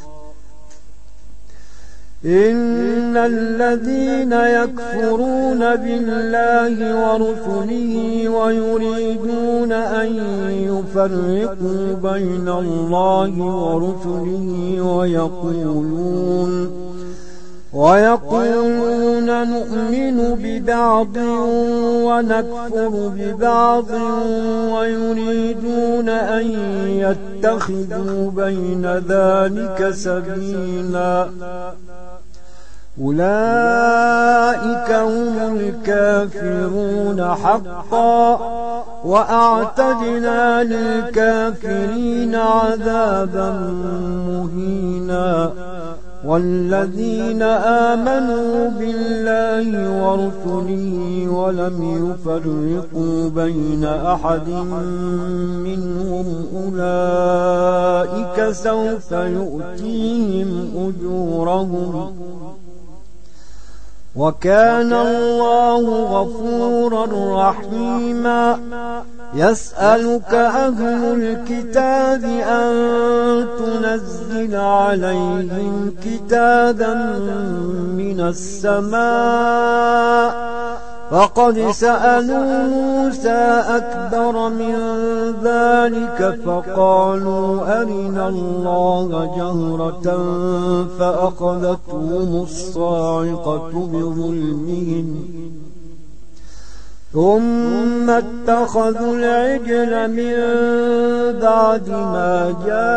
إن الذين يكفرون بالله ورسله ويريدون أن يفرقوا بين الله ورسله ويقولون ويقولون نؤمن ببعض ونكفر ببعض ويريدون أن يتخذوا بين ذلك سبيلا أولئك هم الكافرون حقا وأعتدنا للكافرين عذابا مهينا والذين آمنوا بالله ورسله ولم يفرقوا بين أحد منهم أولئك سوف يؤتيهم أجورهم وكان الله غفورا رحيما. يسألك أهل الكتاب أن تنزل عليهم كتابا من السماء فقد سألوا موسى أكبر من ذلك فقالوا أرنا الله جهرة فأخذتهم الصاعقة بظلمهم ثم اتخذوا العجل من بعد ما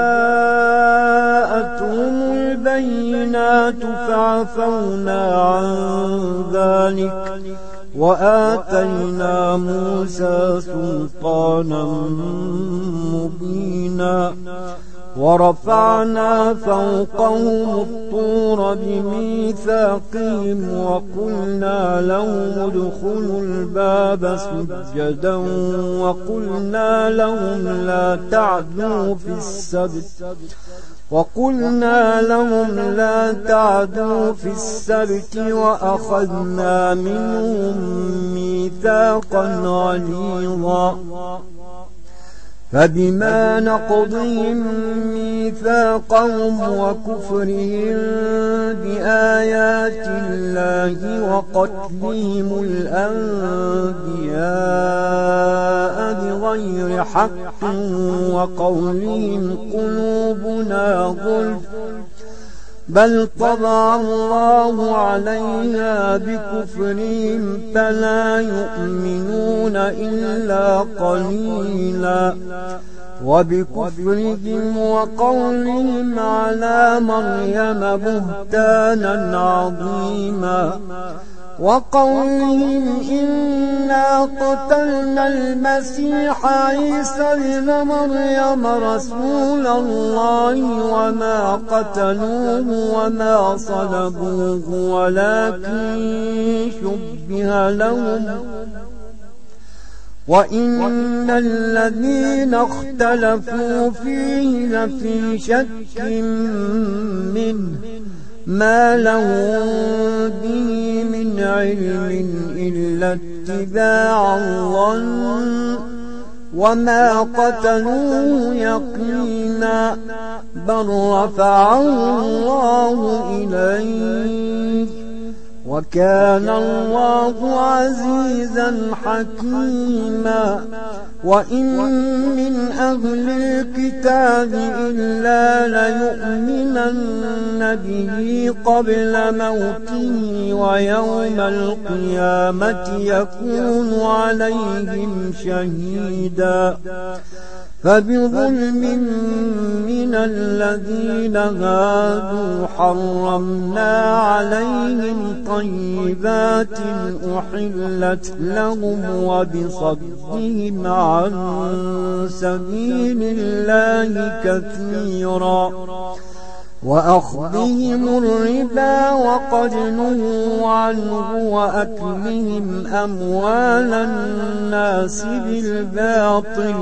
جاءتهم البينات فعفونا عن ذلك وآتينا موسى سلطانا مبينا ورفعنا فوقهم الطور بميثاقهم وقلنا لهم ادخلوا الباب سجدا وقلنا لهم لا تعدوا في السبت وقلنا لهم لا تعدوا في السبت وأخذنا منهم ميثاقا غليظا فبما نقضهم ميثاقهم وكفرهم بآيات الله وقتلهم الأنبياء بغير حق وقولهم قلوبنا غلف بل طبع الله عليها بكفرهم فلا يؤمنون إلا قليلا وبكفرهم وقولهم على مريم بهتانا عظيما وقولهم إنا قتلنا المسيح عيسى ابن مريم رسول الله وما قتلوه وما صلبوه ولكن شبه لهم وإن الذين اختلفوا فيه لفي شك منه ما لهم به من علم إلا اتباع الظن وما قتلوه يقينا بل رفعه الله إليه وكان الله عزيزا حكيما وإن من أهل الكتاب إلا ليؤمنن به قبل موته ويوم القيامة يكون عليهم شهيدا فبظلم من الذين هادوا حرمنا عليهم طيبات أحلت لهم وبصدهم عن سبيل الله كثيرا وأخذهم الربا وقد نهوا عنه وأكلهم أموال الناس بالباطل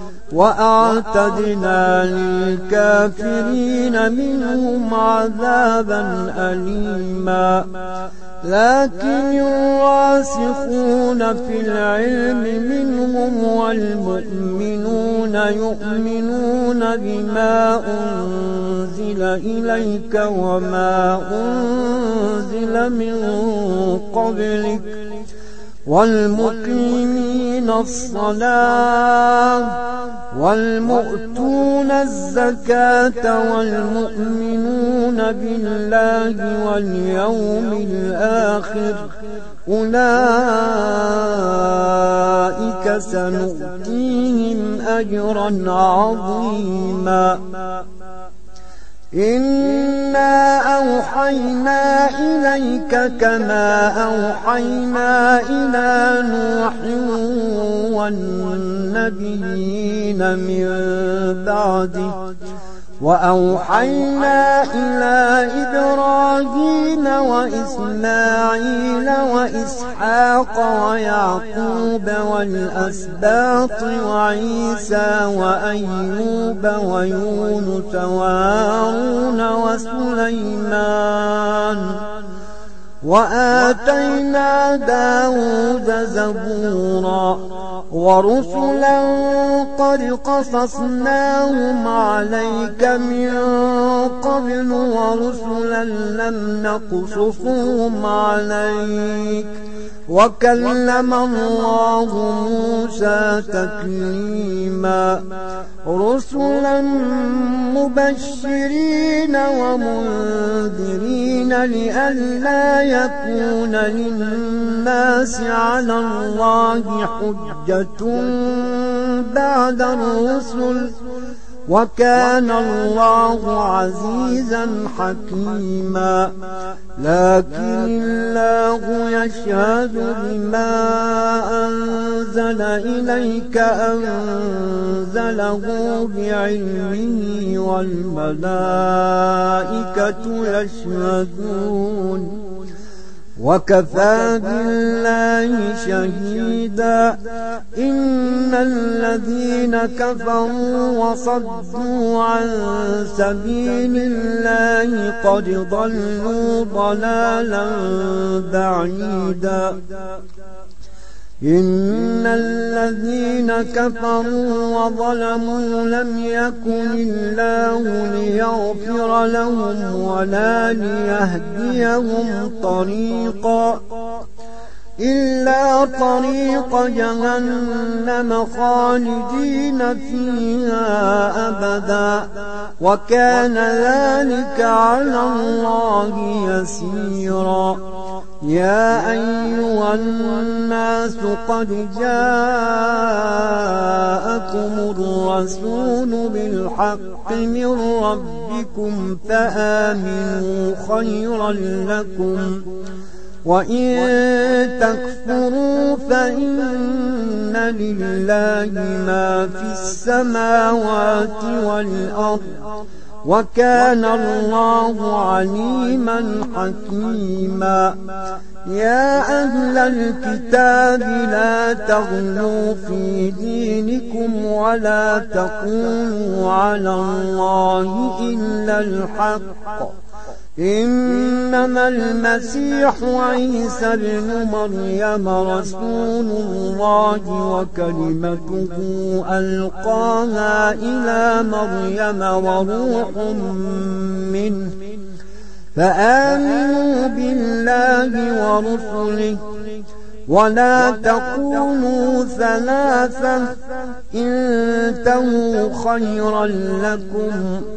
وأعتدنا للكافرين منهم عذابا أليما لكن الراسخون في العلم منهم والمؤمنون يؤمنون بما أنزل إليك وما أنزل من قبلك والمقيمين الصلاة والمؤتون الزكاة والمؤمنون بالله واليوم الآخر أولئك سنؤتيهم أجرا عظيما إنا أوحينا إليك كما أوحينا إلى نوح والنبيين من بعده وأوحينا إلى إبراهيم وإسماعيل وإسحاق ويعقوب والأسباط وعيسى وأيوب ويونس وهارون وسليمان وآتينا داود زبورا ورسلا قد قصصناهم عليك من قبل ورسلا لم نقصصهم عليك وكلم الله موسى تكليما رسلا مبشرين ومنذرين لئلا يكون للناس على الله حجة بعد الرسل وكان الله عزيزا حكيما لكن الله يشهد بما أنزل إليك أنزله بعلمه والملائكة يشهدون وكفى بالله شهيدا إن الذين كفروا وصدوا عن سبيل الله قد ضلوا ضلالا بعيدا إن الذين كفروا وظلموا لم يكن الله ليغفر لهم ولا ليهديهم طريقا إلا طريق جهنم خالدين فيها أبدا وكان ذلك على الله يسيرا يا أيها الناس قد جاءكم الرسول بالحق من ربكم فآمنوا خيرا لكم وإن تكفروا فإن لله ما في السماوات والأرض وكان الله عليما حكيما يا أهل الكتاب لا تغلوا في دينكم ولا تقولوا على الله إلا الحق إنما المسيح عيسى ابن مريم رسول الله وكلمته ألقاها إلى مريم وروح منه فآمنوا بالله ورسله ولا تقولوا ثلاثة انتهوا خيرا لكم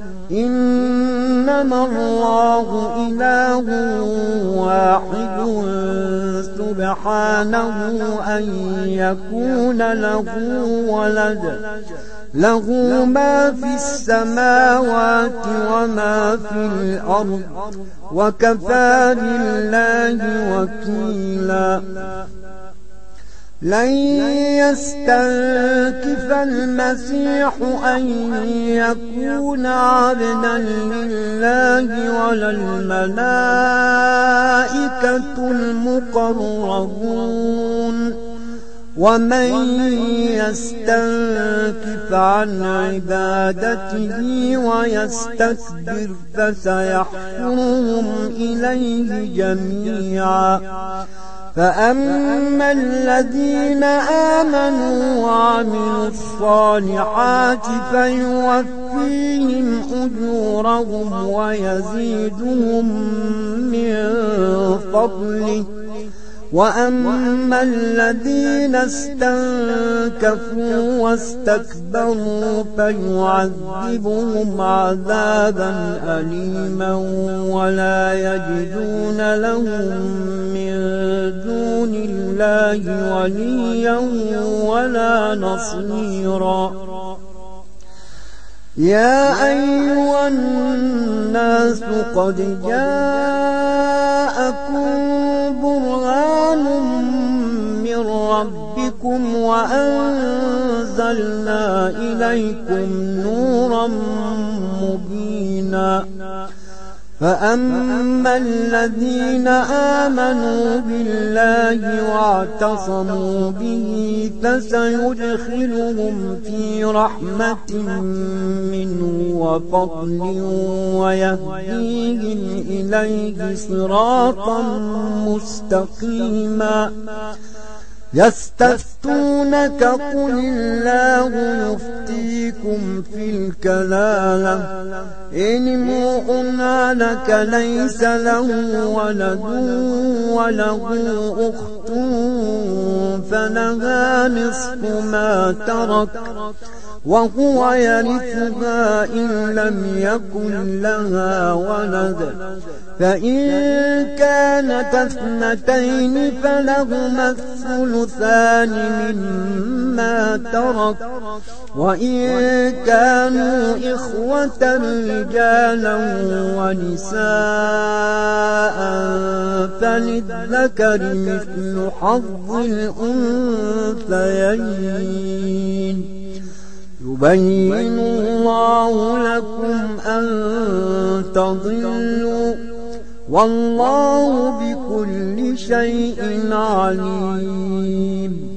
إنما الله إله واحد سبحانه أن يكون له ولد له ما في السماوات وما في الأرض وكفى بالله وكيلا لن يستنكف المسيح أن يكون عبدا لله ولا الملائكة المقربون ومن يستنكف عن عبادته ويستكبر فسيحشرهم إليه جميعا فأما الذين آمنوا وعملوا الصالحات فيوفيهم أجورهم ويزيدهم من فضله وأما الذين استنكفوا واستكبروا فيعذبهم عذابا أليما ولا يجدون لهم من دون الله وليا ولا نصيرا يا أيها الناس قد جاءكم برهان من ربكم وأنزلنا إليكم نورا مبينا فأما الذين آمنوا بالله واعتصموا به فسيدخلهم في رحمة منه وفضل ويهديهم إليه صراطا مستقيما يستفتونك قل الله يفتيكم في الكلالة إن امرؤ هلك ليس له ولد وله أخت فلها نصف ما ترك وهو يرثها إن لم يكن لها ولد فإن كانت اثنتين فلهما الثلثان مما ترك وإن كانوا إخوة رجالا ونساء فللذكر مثل حظ الأنثيين يبين الله لكم أن تضلوا والله بكل شيء عليم